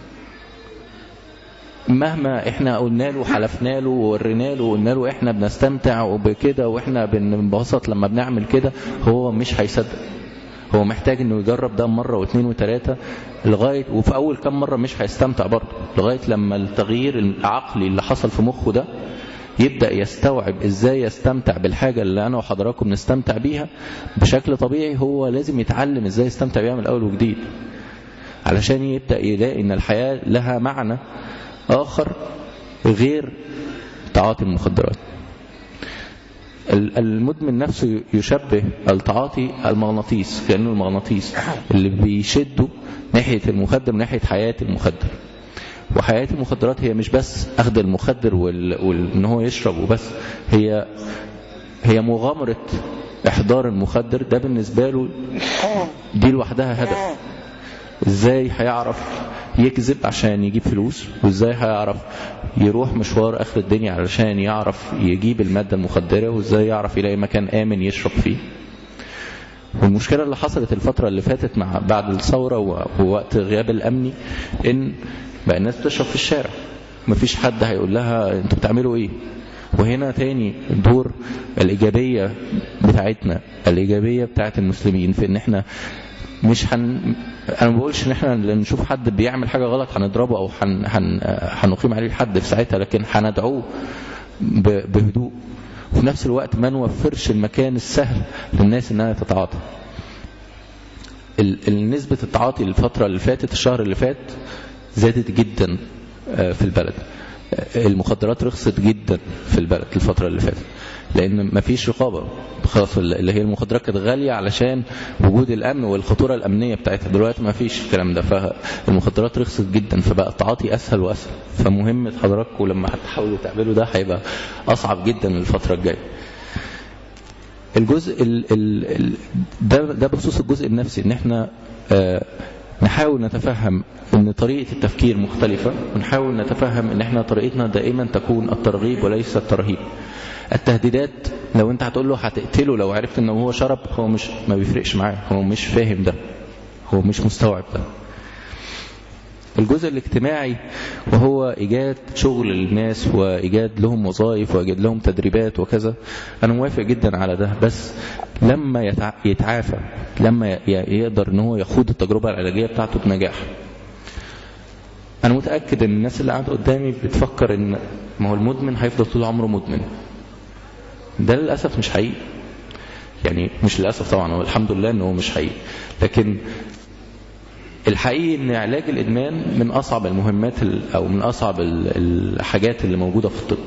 مهما احنا قلنا له حلفنا له وورينا له وقلنا له احنا بنستمتع وبكده واحنا بننبسط لما بنعمل كده، هو مش هيصدق. هو محتاج انه يجرب ده مرة واثنين وثلاثة لغاية، وفي اول كم مرة مش هيستمتع برضه، لغاية لما التغيير العقلي اللي حصل في مخه ده يبدأ يستوعب ازاي يستمتع بالحاجة اللي انا وحضراتكم نستمتع بيها بشكل طبيعي. هو لازم يتعلم ازاي يستمتع بيها من الاول وجديد علشان يبدأ يلاقي ان الحياة لها معنى آخر غير تعاطي المخدرات. المدمن نفسه يشبه التعاطي المغناطيس، كأنه المغناطيس اللي بيشده ناحية المخدر، ناحية حياة المخدر. وحياة المخدرات هي مش بس أخذ المخدر وإن هو يشرب وبس، هي مغامرة إحضار المخدر. ده بالنسبة له دي لوحدها هدف. إزاي هيعرف يكذب عشان يجيب فلوس، وإزاي هيعرف يروح مشوار آخر الدنيا علشان يعرف يجيب المادة المخدرة، وإزاي يعرف يلاقي مكان آمن يشرب فيه. والمشكلة اللي حصلت الفترة اللي فاتت بعد الثورة ووقت غياب الأمني، إن بقى الناس بتشرب في الشارع، مفيش حد هيقول لها انتوا بتعملوا ايه. وهنا تاني دور الإيجابية بتاعتنا، الإيجابية بتاعت المسلمين، في ان احنا مش انا ما بقولش ان احنا نشوف حد بيعمل حاجة غلط هنضربه او هنقيم عليه الحد في ساعتها، لكن هندعوه بهدوء. وفي نفس الوقت ما نوفرش المكان السهل للناس انها تتعاطى. نسبة التعاطي الفترة اللي فاتت، الشهر اللي فات، زادت جدا في البلد. المخدرات رخصت جدا في البلد الفترة اللي فاتت، لأن ما فيش رقابة خلاص. اللي هي المخدرات كانت غالية علشان وجود الأمن والخطورة الأمنية بتاعتها، دلوقتي ما فيش الكلام ده، فالمخدرات رخصت جدا، فبقى التعاطي أسهل وأسهل. فمهم حضراتكم لما هتحاولوا تعملوا ده هيبقى أصعب جدا الفترة الجاية. الجزء ده بخصوص الجزء النفسي، ان احنا نحاول نتفهم ان طريقة التفكير مختلفة، ونحاول نتفهم ان احنا طريقتنا دائما تكون الترغيب وليس الترهيب. التهديدات، لو انت هتقول له هتقتله لو عرفت انه هو شرب، هو مش ما بيفرقش معاه، هو مش فاهم ده، هو مش مستوعب ده. الجزء الاجتماعي، وهو إيجاد شغل للناس وإيجاد لهم وظائف وإيجاد لهم تدريبات وكذا، أنا موافق جدا على ده، بس لما يتعافى، لما يقدر ان هو يخوض التجربة العلاجية بتاعته بنجاح. أنا متأكد ان الناس اللي قاعدة قدامي بتفكر ان ما هو المدمن هيفضل طول عمره مدمن. ده للأسف مش حقيقي، يعني مش للأسف طبعا، هو الحمد لله انه مش حقيقي، لكن الحقيقي ان علاج الادمان من اصعب المهمات او من اصعب الحاجات اللي موجودة في الطب.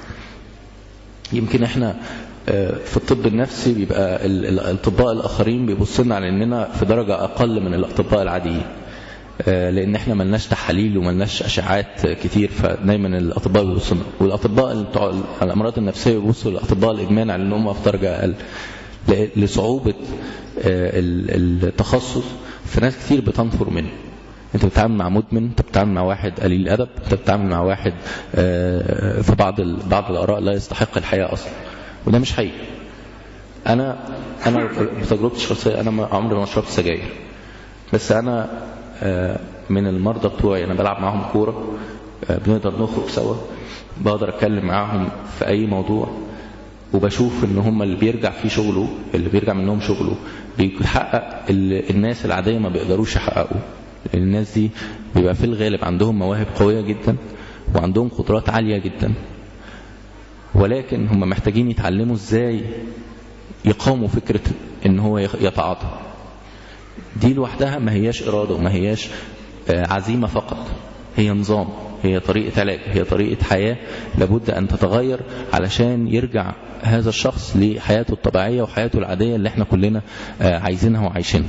يمكن احنا في الطب النفسي بيبقى الاطباء الاخرين بيبصوا على اننا في درجة اقل من الاطباء العاديين، لان احنا ملناش تحاليل وملناش اشعاعات كتير، فدايما الاطباء بيبصوا، والاطباء بتوع الامراض النفسيه بيبصوا للاطباء الادمان على انهم في درجة اقل لصعوبة التخصص. فناس كتير بتنفر منه. انت بتتعامل مع مدمن، انت بتتعامل مع واحد قليل الادب، انت بتتعامل مع واحد في بعض الاراء لا يستحق الحياة اصلا، وده مش حقيقي. انا بتجربتي الشخصيه، انا عمري ما شربت سجاير، بس انا من المرضى بتوعي انا بلعب معاهم كوره، بنقدر نخرج سوا، بقدر اتكلم معاهم في اي موضوع، وبشوف ان هم اللي بيرجع فيه شغله، اللي بيرجع منهم شغله بيحقق الناس العاديه ما بيقدروش يحققوا. الناس دي بيبقى في الغالب عندهم مواهب قويه جدا وعندهم قدرات عاليه جدا، ولكن هم محتاجين يتعلموا ازاي يقاوموا فكرة ان هو يتعاطى. دي لوحدها ما هياش إرادة وما هياش عزيمة فقط، هي نظام، هي طريقة علاج، هي طريقة حياة لابد أن تتغير علشان يرجع هذا الشخص لحياته الطبيعية وحياته العادية اللي احنا كلنا عايزينها وعايشينها.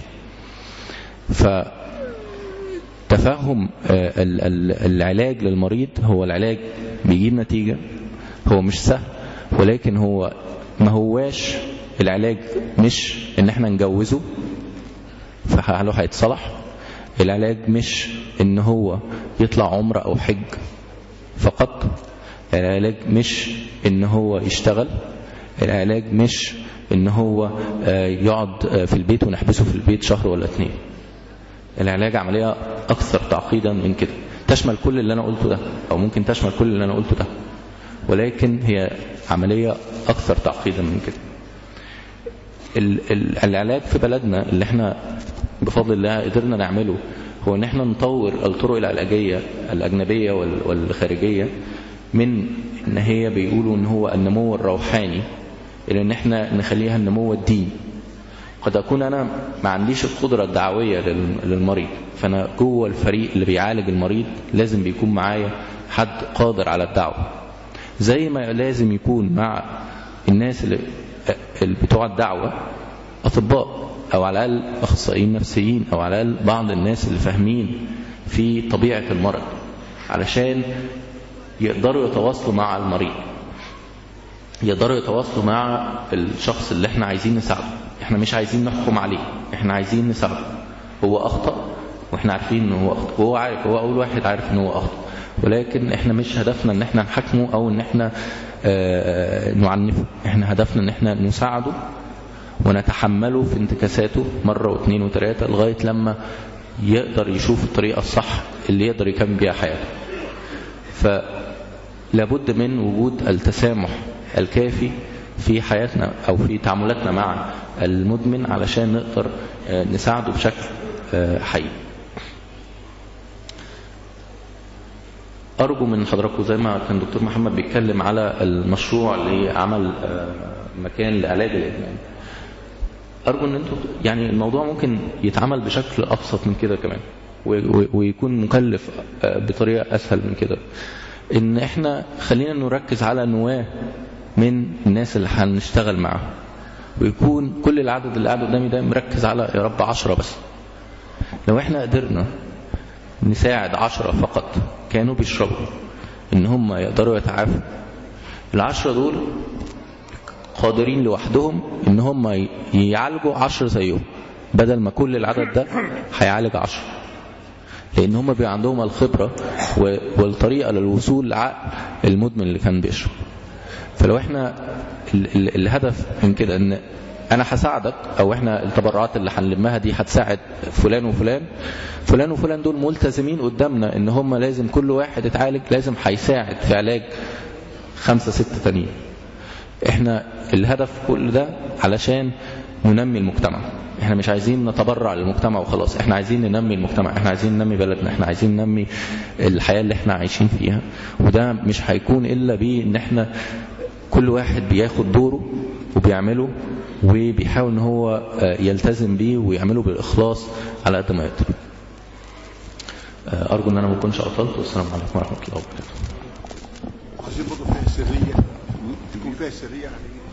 فتفهم العلاج للمريض، هو العلاج بيجيب نتيجة، هو مش سهل، ولكن هو ما هواش العلاج مش ان احنا نجوزه فحاله هيتصلح. العلاج مش ان هو يطلع عمره او حج فقط. العلاج مش ان هو يشتغل. العلاج مش ان هو يقعد في البيت ونحبسه في البيت شهر ولا 2. العلاج عملية اكثر تعقيدا من كده، تشمل كل اللي انا قلته ده، او ممكن تشمل كل اللي انا قلته ده، ولكن هي عملية أكثر تعقيدا من كده. العلاج في بلدنا اللي احنا بفضل الله قدرنا نعمله هو ان احنا نطور الطرق العلاجية الأجنبية والخارجية من ان هي بيقولوا ان هو النمو الروحاني الى ان احنا نخليها النمو الديني. قد أكون أنا ما عنديش القدرة الدعوية للمريض، فأنا جوه الفريق اللي بيعالج المريض لازم بيكون معايا حد قادر على الدعوة، زي ما لازم يكون مع الناس اللي بتوع الدعوة أطباء أو على الأقل أخصائيين نفسيين أو على الأقل بعض الناس اللي فاهمين في طبيعة المرض علشان يقدروا يتواصلوا مع المريض، يقدروا يتواصلوا مع الشخص اللي احنا عايزين نساعده. احنا مش عايزين نحكم عليه، احنا عايزين نساعده. هو أخطأ واحنا عارفين انه هو أخطأ، وهو عارف، هو أول واحد عارف انه هو أخطأ، ولكن احنا مش هدفنا ان احنا نحكمه او ان احنا نعنفه. احنا هدفنا ان احنا نساعده ونتحمله في انتكاساته مرة واثنين وثلاثة لغاية لما يقدر يشوف الطريقة الصح اللي يقدر يكمل بيها حياته. فلابد من وجود التسامح الكافي في حياتنا أو في تعاملاتنا مع المدمن علشان نقدر نساعده بشكل حي. أرجو من حضراتكم زي ما كان دكتور محمد بيتكلم على المشروع لعمل مكان لعلاج الإدمان، أرجو أن انتم يعني الموضوع ممكن يتعمل بشكل أبسط من كده كمان ويكون مكلف بطريقة أسهل من كده. إن إحنا خلينا نركز على نواة من الناس اللي هنشتغل معهم، ويكون كل العدد اللي قاعد قدامي ده مركز على يا رب 10 بس. لو إحنا قدرنا نساعد 10 فقط كانوا بيشربوا إن هم يقدروا يتعافوا، 10 دول قادرين لوحدهم إن هم يعالجوا 10 زيهم، بدل ما كل العدد ده هيعالج 10، لأن هم بيبقى عندهم الخبرة والطريقة للوصول لعقل المدمن اللي كان بيشرب. فلو احنا الهدف من كده ان انا هساعدك، او احنا التبرعات اللي هنلمها دي هتساعد فلان وفلان، فلان وفلان دول ملتزمين قدامنا ان هم لازم كل واحد يتعالج، لازم هيساعد في علاج 5 6 تانيين. احنا الهدف كل ده علشان ننمي المجتمع. احنا مش عايزين نتبرع للمجتمع وخلاص، احنا عايزين ننمي المجتمع، احنا عايزين ننمي بلدنا، احنا عايزين ننمي الحياة اللي احنا عايشين فيها. وده مش هيكون الا بيه ان احنا كل واحد بياخد دوره وبيعمله وبيحاول ان هو يلتزم بيه ويعمله بالإخلاص على قد ما يقدر. أرجو ان انا ما اكونش اطلت، والسلام عليكم ورحمة الله وبركاته. عايزين برضه فيها سرية، تكون فيها سرية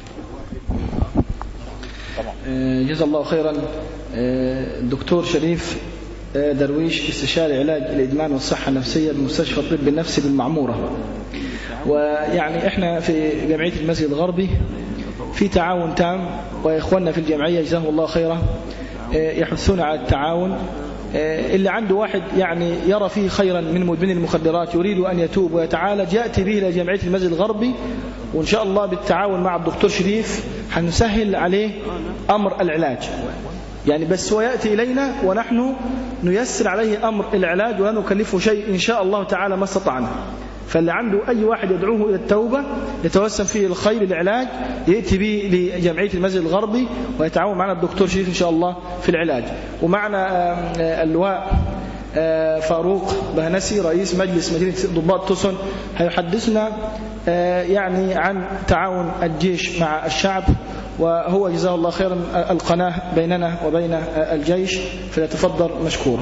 طبعا. جزا الله خيرا الدكتور شريف درويش، استشاري علاج الإدمان والصحة النفسية بمستشفى الطب النفسي بالمعمورة. ويعني احنا في جمعية المسجد الغربي في تعاون تام، وإخواننا في الجمعية جزاهم الله خيرا يحثون على التعاون. اللي عنده واحد يعني يرى فيه خيرا من مدمن المخدرات يريد أن يتوب ويتعالج، يأتي به إلى جمعية المسجد الغربي، وإن شاء الله بالتعاون مع الدكتور شريف هنسهل عليه أمر العلاج. يعني بس هو يأتي إلينا ونحن نيسر عليه أمر العلاج ولا نكلفه شيء إن شاء الله تعالى ما استطعنا. فاللي عنده أي واحد يدعوه إلى التوبة يتوسم فيه الخير العلاج يأتي به لجمعية المسجد الغربي ويتعاون معنا الدكتور شريف إن شاء الله في العلاج. ومعنا اللواء فاروق بهنسي رئيس مجلس مدينة ضباط توسن هيحدثنا يعني عن تعاون الجيش مع الشعب، وهو جزاه الله خيرا القناة بيننا وبين الجيش، فليتفضل مشكورا.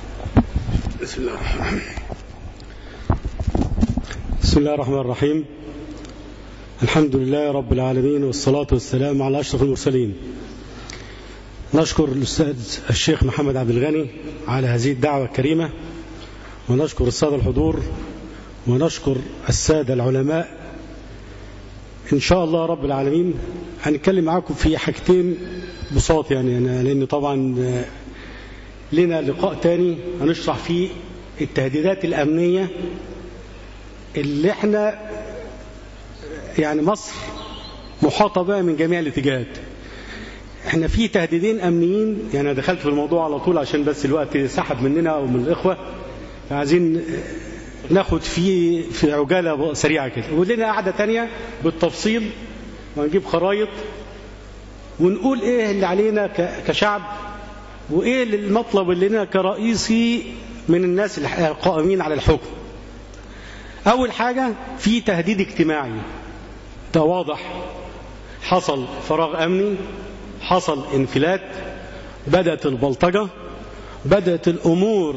بسم الله الرحمن الرحيم. الحمد لله رب العالمين، والصلاة والسلام على أشرف المرسلين. نشكر الأستاذ الشيخ محمد عبد الغني على هذه الدعوة الكريمة، ونشكر السادة الحضور، ونشكر السادة العلماء. إن شاء الله رب العالمين هنتكلم معاكم في حاجتين بساط، يعني لأن طبعا لنا لقاء تاني هنشرح فيه التهديدات الأمنية اللي احنا يعني مصر محاطة بها من جميع الاتجاهات. احنا في تهديدين أمنيين، يعني أنا دخلت في الموضوع على طول عشان بس الوقت سحب مننا ومن الإخوة، فعايزين ناخد في عجالة سريعة كده، ولنا قعدة تانية بالتفصيل ونجيب خرايط ونقول ايه اللي علينا كشعب، وايه المطلب اللي لنا كرئيسي من الناس القائمين على الحكم. أول حاجة في تهديد اجتماعي، ده واضح، حصل فراغ أمني، حصل انفلات، بدأت البلطجة، بدأت الأمور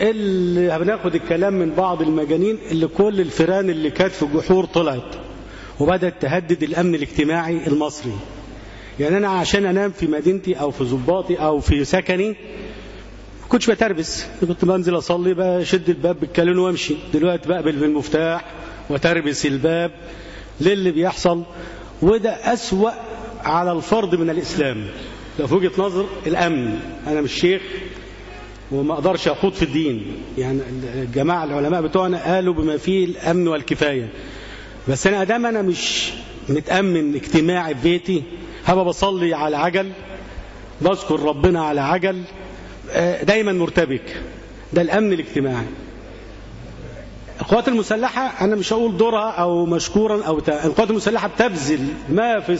اللي هناخد الكلام من بعض المجانين اللي كل الفيران اللي كانت في الجحور طلعت، وبدأت تهدد الأمن الاجتماعي المصري. يعني أنا عشان أنام في مدينتي أو في ضباطي أو في سكني ما كنتش بتربس، كنت بنزل أصلي بشد الباب بالكالون وامشي. دلوقتي بقبل بالمفتاح وتربس الباب للي بيحصل، وده أسوأ على الفرد من الإسلام. ده في وجهة نظر الأمن. أنا مش شيخ وما أقدرش أخوض في الدين، يعني الجماعة العلماء بتوعنا قالوا بما فيه الأمن والكفاية، بس أنا أدام أنا مش متأمن اجتماعي في بيتي، هبقى بصلي على عجل، بذكر ربنا على عجل، دايما مرتبك. ده الأمن الاجتماعي. القوات المسلحة أنا مش هقول دورها أو مشكورا أو القوات المسلحة بتبذل ما في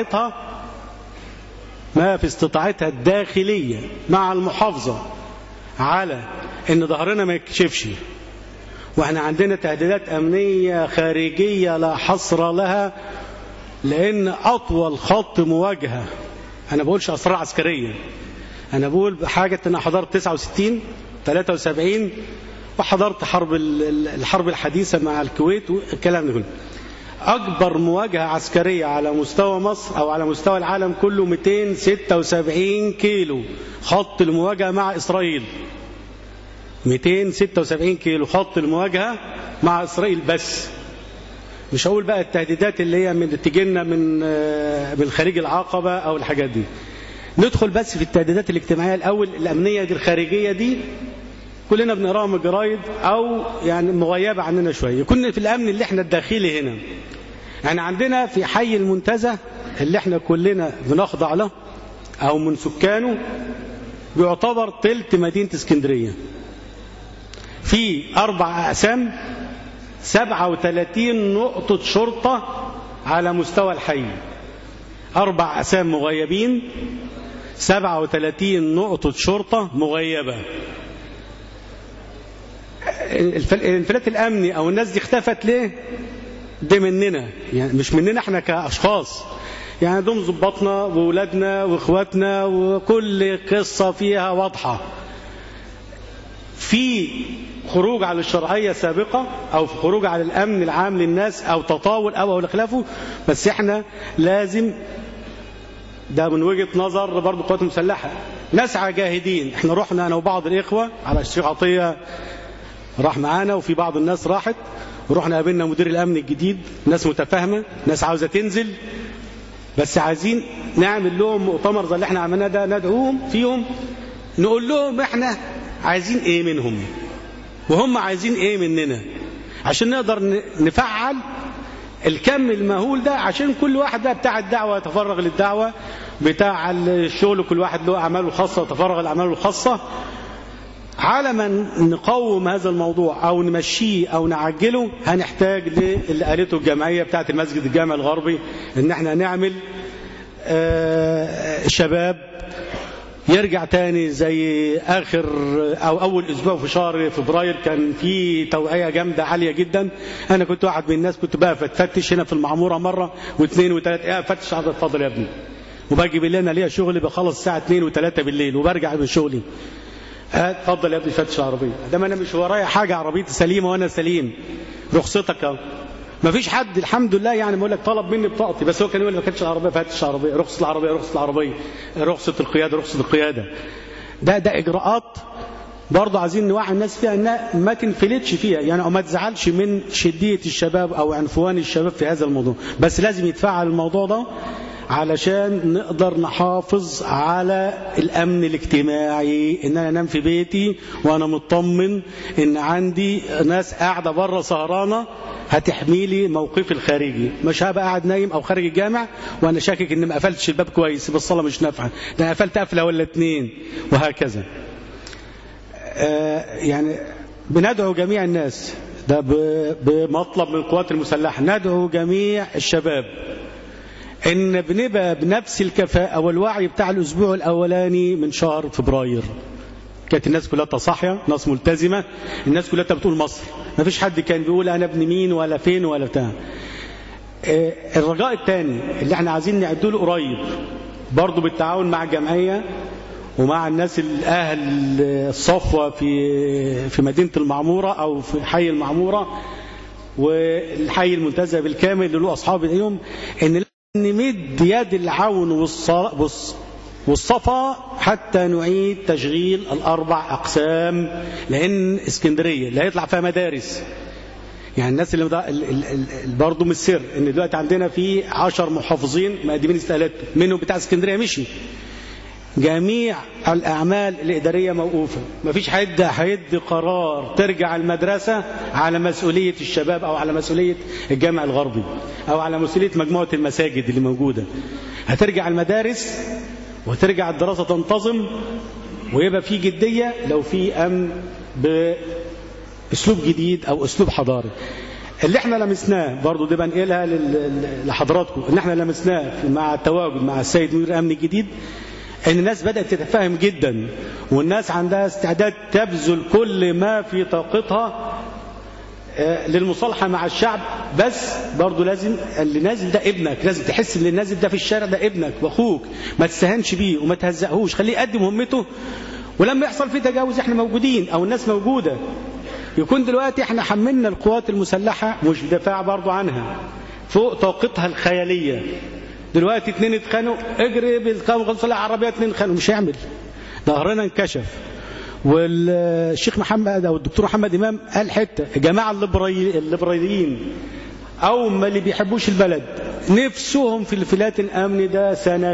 استطاعتها الداخلية مع المحافظة على إن ظهرنا ما يكشفش. وإحنا عندنا تهديدات أمنية خارجية لا حصر لها، لأن أطول خط مواجهة، أنا بقولش أسرار عسكرية، أنا بقول بحاجة. أنا حضرت 69 73 وحضرت الحرب الحديثة مع الكويت والكلام ده كله. أكبر مواجهة عسكرية على مستوى مصر أو على مستوى العالم كله 276 كيلو خط المواجهة مع إسرائيل. 276 كيلو خط المواجهة مع إسرائيل بس. مش هقول بقى التهديدات اللي هي من تجينا من خليج العقبة أو الحاجات دي. ندخل بس في التهديدات الاجتماعية الأول. الأمنية دي الخارجية دي كلنا بنقراها من الجرايد أو يعني مغيبة عننا شوية. كنا في الأمن اللي احنا الداخلي هنا، يعني عندنا في حي المنتزه اللي احنا كلنا بنخضع له أو من سكانه، بيعتبر تلت مدينة اسكندرية. في 4 أقسام، 37 نقطة شرطة على مستوى الحي. 4 أقسام مغيبين، 37 نقطة شرطة مغيبة. الانفلات الأمني أو الناس دي اختفت ليه؟ ده مننا، يعني مش مننا احنا كأشخاص، يعني دول ضباطنا وولادنا واخواتنا، وكل قصة فيها واضحة. في خروج على الشرعية سابقة أو في خروج على الأمن العام للناس أو تطاول أو خلافه، بس احنا لازم، ده من وجهة نظر برضو القوات المسلحة، نسعى جاهدين. احنا رحنا أنا وبعض الإخوة على الشيخ عطية راح معانا، وفي بعض الناس راحت، ورحنا قابلنا مدير الأمن الجديد، ناس متفاهمة، ناس عاوزة تنزل، بس عايزين نعمل لهم مؤتمر زي اللي احنا عملناه ده، ندعوهم فيهم، نقول لهم احنا عايزين ايه منهم وهم عايزين ايه مننا، عشان نقدر نفعل الكم المهول ده، عشان كل واحد بقى بتاع الدعوة يتفرغ للدعوة، بتاع الشغل كل واحد له أعماله الخاصة يتفرغ لأعماله الخاصة. على ما نقوم هذا الموضوع أو نمشيه أو نعجله، هنحتاج للي قالته الجمعية بتاعة المسجد الجامع الغربي، إن احنا نعمل شباب يرجع تاني زي آخر أو أول أسبوع في شهر فبراير. كان في توعية جامدة عالية جدا. أنا كنت واحد من الناس كنت بقى فتش هنا في المعمورة مرة واثنين وثلاثة، فتش عدد، اتفضل يا ابني، وباجي بالليل أنا ليا شغلي بخلص الساعة 2 و3 بالليل وبرجع من شغلي، اتفضل يا ابني فتش العربية. ده انا مش ورايا حاجة، عربيتي سليمة وانا سليم، رخصتك اهو. ما فيش حد الحمد لله يعني بقول لك طلب مني بطاقتي، بس هو كان يقول لي ما كانتش العربية، فتش العربية، رخصة العربية، رخصة العربية، رخصة القيادة، رخصة القيادة. ده اجراءات برضه عايزين نوعي الناس فيها، انها ما تنفلتش فيها يعني، او ما تزعلش من شدية الشباب او عنفوان الشباب في هذا الموضوع، بس لازم يتفعل الموضوع ده علشان نقدر نحافظ على الأمن الاجتماعي، إن أنا أنام في بيتي وأنا مطمن إن عندي ناس قاعدة بره سهرانة هتحميلي موقفي الخارجي. مش هبقى قاعد نايم أو خارج الجامع وأنا شاكك إن ما قفلتش الباب كويس بالصلاة مش نافعة، ده قفلت قفلة ولا 2 وهكذا. يعني بندعو جميع الناس، ده بمطلب من القوات المسلحة، ندعو جميع الشباب إن بنبقى بنفس الكفاءة والوعي بتاع الأسبوع الأولاني من شهر فبراير. كانت الناس كلها صاحية، ناس ملتزمة، الناس كلها بتقول مصر، ما فيش حد كان بيقول أنا ابن مين ولا فين ولا بتاع. الرجاء الثاني اللي احنا عايزين نعدله له قريب برضو بالتعاون مع الجمعية ومع الناس الأهل الصفوة في مدينة المعمورة أو في حي المعمورة، والحي المنتزه بالكامل اللي له أصحاب اليوم، إن نمد يد العون والصفا حتى نعيد تشغيل الأربع أقسام، لأن اسكندرية اللي هيطلع فيها مدارس. يعني الناس اللي برضه من السر إن دلوقتي عندنا في 10 محافظين مقدمين استقالات، منهم بتاع اسكندرية مشي. جميع الأعمال الإدارية موقوفة، مفيش حد هيدي قرار ترجع المدرسة على مسؤولية الشباب أو على مسؤولية الجامع الغربي أو على مسؤولية مجموعة المساجد اللي موجودة. هترجع المدارس وترجع الدراسة تنتظم ويبقى في جدية لو في أمن بأسلوب جديد أو أسلوب حضاري. اللي احنا لمسناه برضو دي بنقلها لحضراتكم، اللي احنا لمسناه مع التواجد مع السيد مدير الأمن الجديد، ان الناس بدأت تتفاهم جدا، والناس عندها استعداد تبذل كل ما في طاقتها للمصالحة مع الشعب. بس برضو لازم اللي نازل ده ابنك، لازم تحس ان النازل ده في الشارع ده ابنك واخوك، ما تستهنش بيه وما تهزقهوش، خليه يقدم مهمته. ولما يحصل فيه تجاوز احنا موجودين او الناس موجودة. يكون دلوقتي احنا حملنا القوات المسلحة مش دفاع برضو عنها فوق طاقتها الخيالية. دلوقتي 2 اتخانوا، اجري بالقوات العربية 2 اتخانوا، مش هيعمل، ظهرنا انكشف. والشيخ محمد او الدكتور محمد امام قال حته، جماعه الليبراليين او ما اللي بيحبوش البلد نفسهم في الفلات الامن ده سنه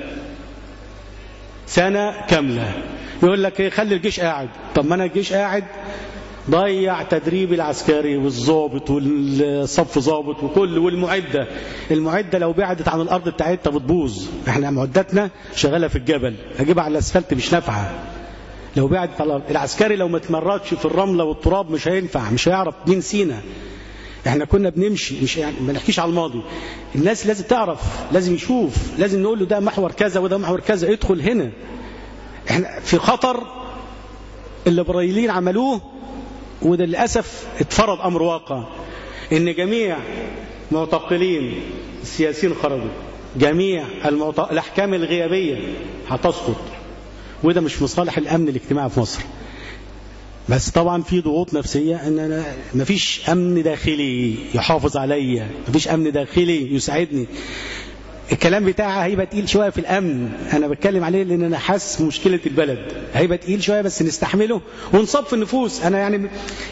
كامله. يقول لك ايه، خلي الجيش قاعد. طب ما انا الجيش قاعد ضيع تدريب العسكري والضابط والصف ضابط وكل المعده لو بعدت عن الارض بتاعتها بتبوظ. احنا معدتنا شغاله في الجبل، اجيبها على الاسفلت مش نافعه. لو بعدت على الارض، العسكري لو ما تمرتش في الرمله والتراب مش هينفع، مش هيعرف دين سينا. احنا كنا بنمشي، مش يعني ما نحكيش على الماضي. الناس لازم تعرف، لازم يشوف، لازم نقول له ده محور كذا وده محور كذا، ادخل هنا. احنا في خطر الليبراليين عملوه، وده للأسف اتفرض أمر واقع، إن جميع معتقلين السياسيين خرجوا، جميع الأحكام الغيابية هتسقط، وده مش مصالح الأمن الاجتماعي في مصر. بس طبعا في ضغوط نفسية، ان انا مفيش امن داخلي يحافظ عليا، مفيش امن داخلي يساعدني. الكلام بتاعها هيبقى تقيل شوية في الامن، انا بتكلم عليه لان انا حاسس مشكلة البلد، هيبقى تقيل شوية بس نستحمله ونصب في النفوس. انا يعني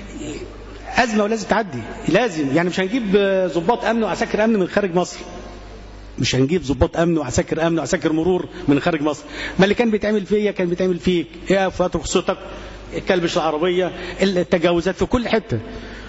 ازمة ولازم تعدي، لازم يعني مش هنجيب ضباط امن وعساكر امن من خارج مصر، مش هنجيب ضباط امن وعساكر امن وعساكر مرور من خارج مصر. ما اللي كان بيتعمل فيا كان بيتعمل فيك، ايه في رخصتك، الكلبش العربية، التجاوزات في كل حتة.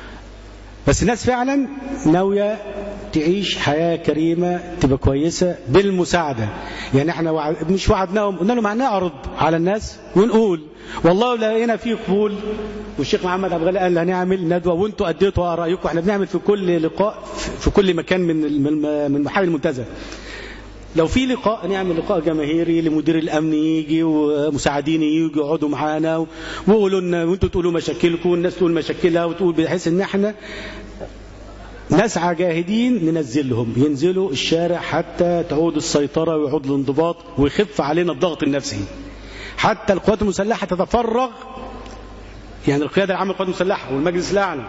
بس الناس فعلا ناوية تعيش حياة كريمة تبقى كويسة بالمساعدة. يعني احنا مش وعدناهم، قلنا لهم هنعرض على الناس ونقول والله لقينا فيه قبول، والشيخ محمد عبد الغني قال هنعمل ندوة وانتوا اديتوا رأيكم. احنا بنعمل في كل لقاء في كل مكان من محاور المنتزه. لو في لقاء نعمل لقاء جماهيري لمدير الامن يجي ومساعدين يجوا يقعدوا معانا ويقولوا لنا وانتوا تقولوا مشاكلكم والناس تقول مشاكلها وتقول، بحيث ان احنا نسعى جاهدين ننزلهم، ينزلوا الشارع حتى تعود السيطرة ويعود الانضباط ويخف علينا الضغط النفسي. حتى القوات المسلحة تتفرغ، يعني القيادة العامة للقوات المسلحة والمجلس الأعلى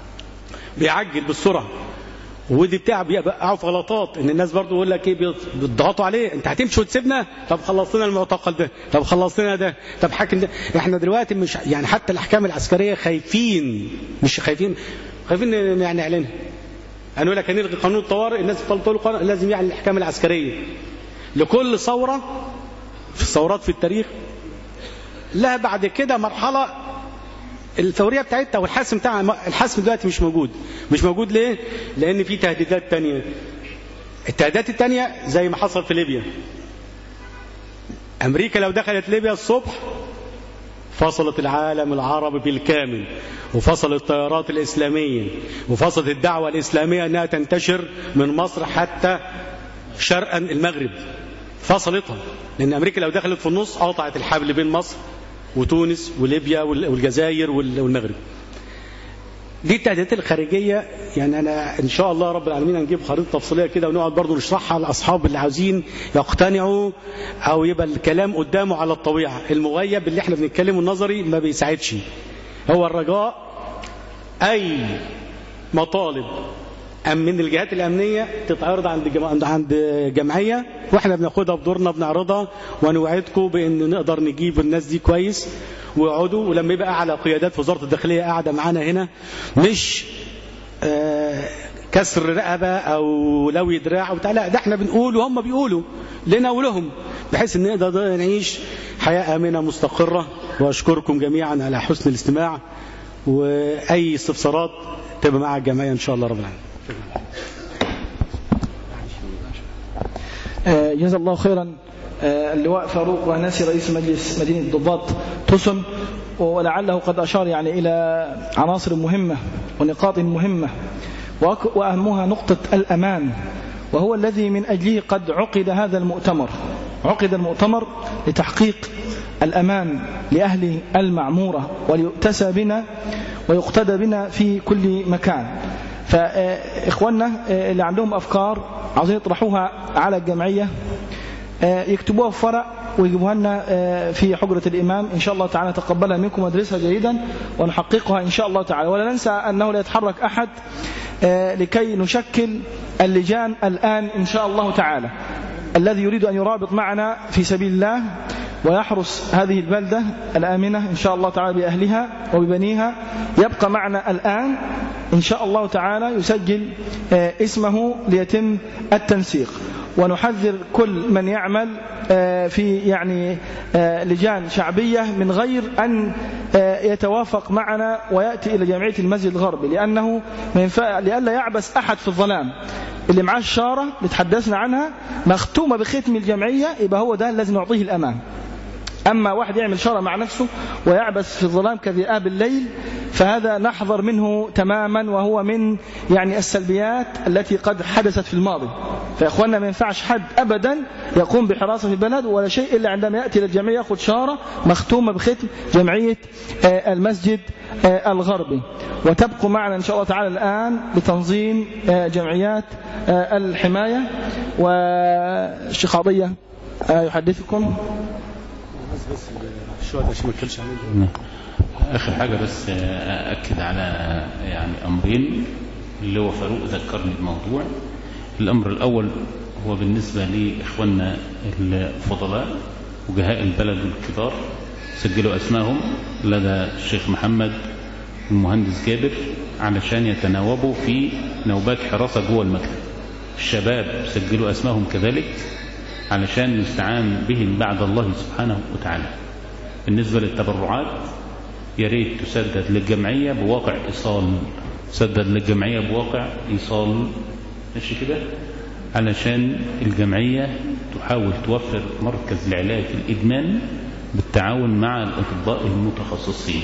بيعجل بالسرعة، ودي بتاع بيقعوا في غلطات، ان الناس برضو يقول لك ايه، بيضغطوا عليه، انت هتمشي وتسيبنا، طب خلص لنا المعتقل ده، طب خلص لنا ده، طب حاكم ده. احنا دلوقتي مش يعني حتى الاحكام العسكريه خايفين، مش خايفين يعني نعلنها. هنقول لك هنلغي قانون الطوارئ، الناس بتقول لازم يعلن الاحكام العسكريه لكل ثوره في الثورات في التاريخ، لها بعد كده مرحله الثوريه بتاعتها والحسم بتاعها. الحسم دلوقتي مش موجود ليه؟ لان في تهديدات تانية. التهديدات التانية زي ما حصل في ليبيا، امريكا لو دخلت ليبيا الصبح فصلت العالم العربي بالكامل، وفصلت الطيارات الاسلاميه، وفصلت الدعوه الاسلاميه انها تنتشر من مصر حتى شرقا المغرب، فصلتها. لان امريكا لو دخلت في النص قطعت الحبل بين مصر وتونس وليبيا والجزائر والمغرب. دي التهديدات الخارجية. يعني أنا إن شاء الله رب العالمين هنجيب خريطة تفصيلية كده ونقعد برضو نشرحها لأصحاب اللي عاوزين يقتنعوا، أو يبقى الكلام قدامه على الطبيعة. المغيب اللي احنا بنتكلمه النظري ما بيساعدش. هو الرجاء أي مطالب من الجهات الأمنية تتعرض عند جمعية، واحنا بناخدها بدورنا بنعرضها، ونوعدكم بأن نقدر نجيب الناس دي كويس ويقعدوا، ولما يبقى أعلى قيادات وزارة الداخلية قاعدة معانا هنا، مش كسر رقبة أو لوي دراع وبتاع، لا، ده احنا بنقول وهم بيقولوا لنا ولهم، بحيث ان نقدر نعيش حياة آمنة مستقرة. وأشكركم جميعا على حسن الاستماع، وأي استفسارات تبقى مع الجمعية إن شاء الله رب العالمين. جزا الله خيرا اللواء فاروق وهناسي رئيس مجلس مدينة ضباط توسن، ولعله قد أشار يعني إلى عناصر مهمة ونقاط مهمة، وأهمها نقطة الأمان، وهو الذي من أجله قد عقد هذا المؤتمر. عقد المؤتمر لتحقيق الأمان لأهل المعمورة، وليؤتسى بنا ويقتدى بنا في كل مكان. فإخواننا اللي عندهم أفكار عاوزين يطرحوها على الجمعية يكتبوها في فرع ويجيبوها لنا في حجرة الإمام إن شاء الله تعالى، تقبلها منكم وادرسها جيدا ونحققها إن شاء الله تعالى. ولا ننسى أنه لا يتحرك أحد لكي نشكل اللجان الآن إن شاء الله تعالى. الذي يريد أن يرابط معنا في سبيل الله ويحرس هذه البلدة الآمنة إن شاء الله تعالى بأهلها وببنيها يبقى معنا الآن إن شاء الله تعالى، يسجل اسمه ليتم التنسيق. ونحذر كل من يعمل في يعني لجان شعبية من غير أن يتوافق معنا ويأتي إلى جمعية المسجد الغربي، لأنه لئلا يعبس أحد في الظلام. اللي معاه الشارة اللي تحدثنا عنها مختومة بختم الجمعية، يبقى هو ده الذي نعطيه الأمان. أما واحد يعمل شارة مع نفسه ويعبس في الظلام كذئاب الليل، فهذا نحذر منه تماما، وهو من يعني السلبيات التي قد حدثت في الماضي. فإخواننا ما ينفعش حد أبدا يقوم بحراسة في البلد ولا شيء إلا عندما يأتي للجمعية يأخذ شارة مختومة بختم جمعية المسجد الغربي. وتبقوا معنا إن شاء الله تعالى الآن لتنظيم جمعيات الحماية. والشيخ عطية يحدثكم. آخر حاجة بس أأكد على يعني أمرين اللي هو فاروق ذكرني بالموضوع. الأمر الأول هو بالنسبة لإخواننا الفضلاء وجهاء البلد الكبار، سجلوا أسمائهم لدى الشيخ محمد والمهندس جابر علشان يتناوبوا في نوبات حراسة جوه المكتب. الشباب سجلوا أسمائهم كذلك علشان يستعان بهم بعد الله سبحانه وتعالى. بالنسبة للتبرعات يا ريت تسدد للجمعية بواقع إيصال، سدد للجمعية بواقع إيصال، ماشي كده، علشان الجمعية تحاول توفر مركز لعلاج الإدمان بالتعاون مع الأطباء المتخصصين.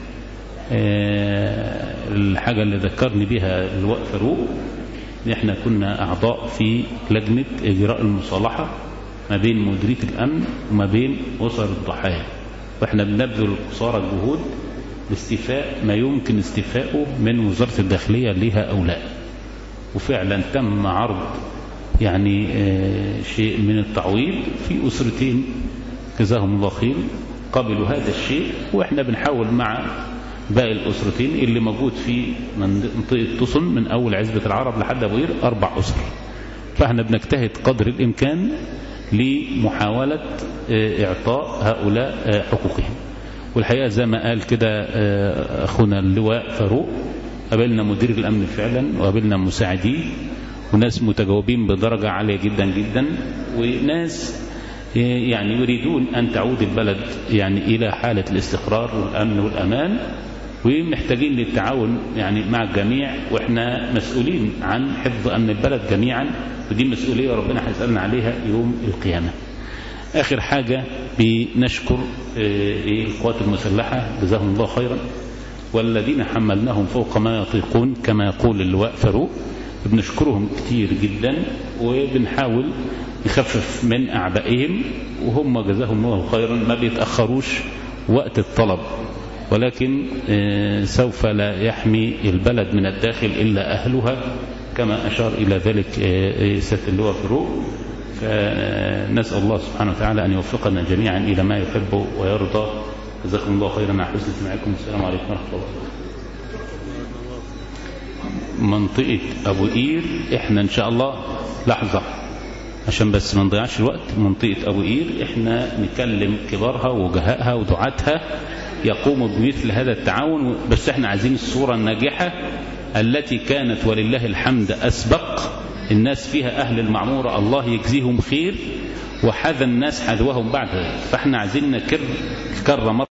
الحاجة اللي ذكرني بها اللواء فاروق، احنا كنا أعضاء في لجنة إجراء المصالحة ما بين مديرية الأمن وما بين أسر الضحايا، واحنا بنبذل قصارى الجهود لاستيفاء ما يمكن استيفاؤه من وزارة الداخلية لها أو لا. وفعلا تم عرض يعني شيء من التعويض في أسرتين جزاهم الله خير قبلوا هذا الشيء، واحنا بنحاول مع باقي الأسرتين اللي موجود في منطقة توسن من أول عزبة العرب لحد أبو قير 4 أسر. فاحنا بنجتهد قدر الإمكان لمحاولة إعطاء هؤلاء حقوقهم. والحقيقة زي ما قال كده أخونا اللواء فاروق، قابلنا مدير الأمن فعلا وقابلنا مساعدين وناس متجاوبين بدرجة عالية جدا جدا، وناس يعني يريدون أن تعود البلد يعني إلى حالة الاستقرار والأمن والأمان، ومحتاجين للتعاون يعني مع الجميع، وإحنا مسؤولين عن حفظ أمن البلد جميعا، ودي مسؤولية ربنا هيسألنا عليها يوم القيامة. آخر حاجة بنشكر القوات المسلحة جزاهم الله خيرا، والذين حملناهم فوق ما يطيقون كما يقول اللواء فاروق، بنشكرهم كتير جدا وبنحاول نخفف من أعبائهم، وهم جزاهم الله خيرا ما بيتأخروش وقت الطلب، ولكن سوف لا يحمي البلد من الداخل إلا أهلها كما أشار إلى ذلك سيادة اللواء فاروق. فنسأل الله سبحانه وتعالى أن يوفقنا جميعا إلى ما يحب ويرضى. جزاكم الله خيرا على حسن استماعكم. السلام عليكم ورحمة الله وبركاته. منطقة أبو قير احنا إن شاء الله لحظة عشان بس ما نضيعش الوقت. منطقة أبو قير احنا نكلم كبارها وجهائها ودعاتها يقوموا بمثل هذا التعاون، بس احنا عايزين الصورة الناجحة التي كانت ولله الحمد أسبق الناس فيها أهل المعمورة الله يجزيهم خير، وحذى الناس حذوهم بعد ذلك. فاحنا عايزين نكرر مرة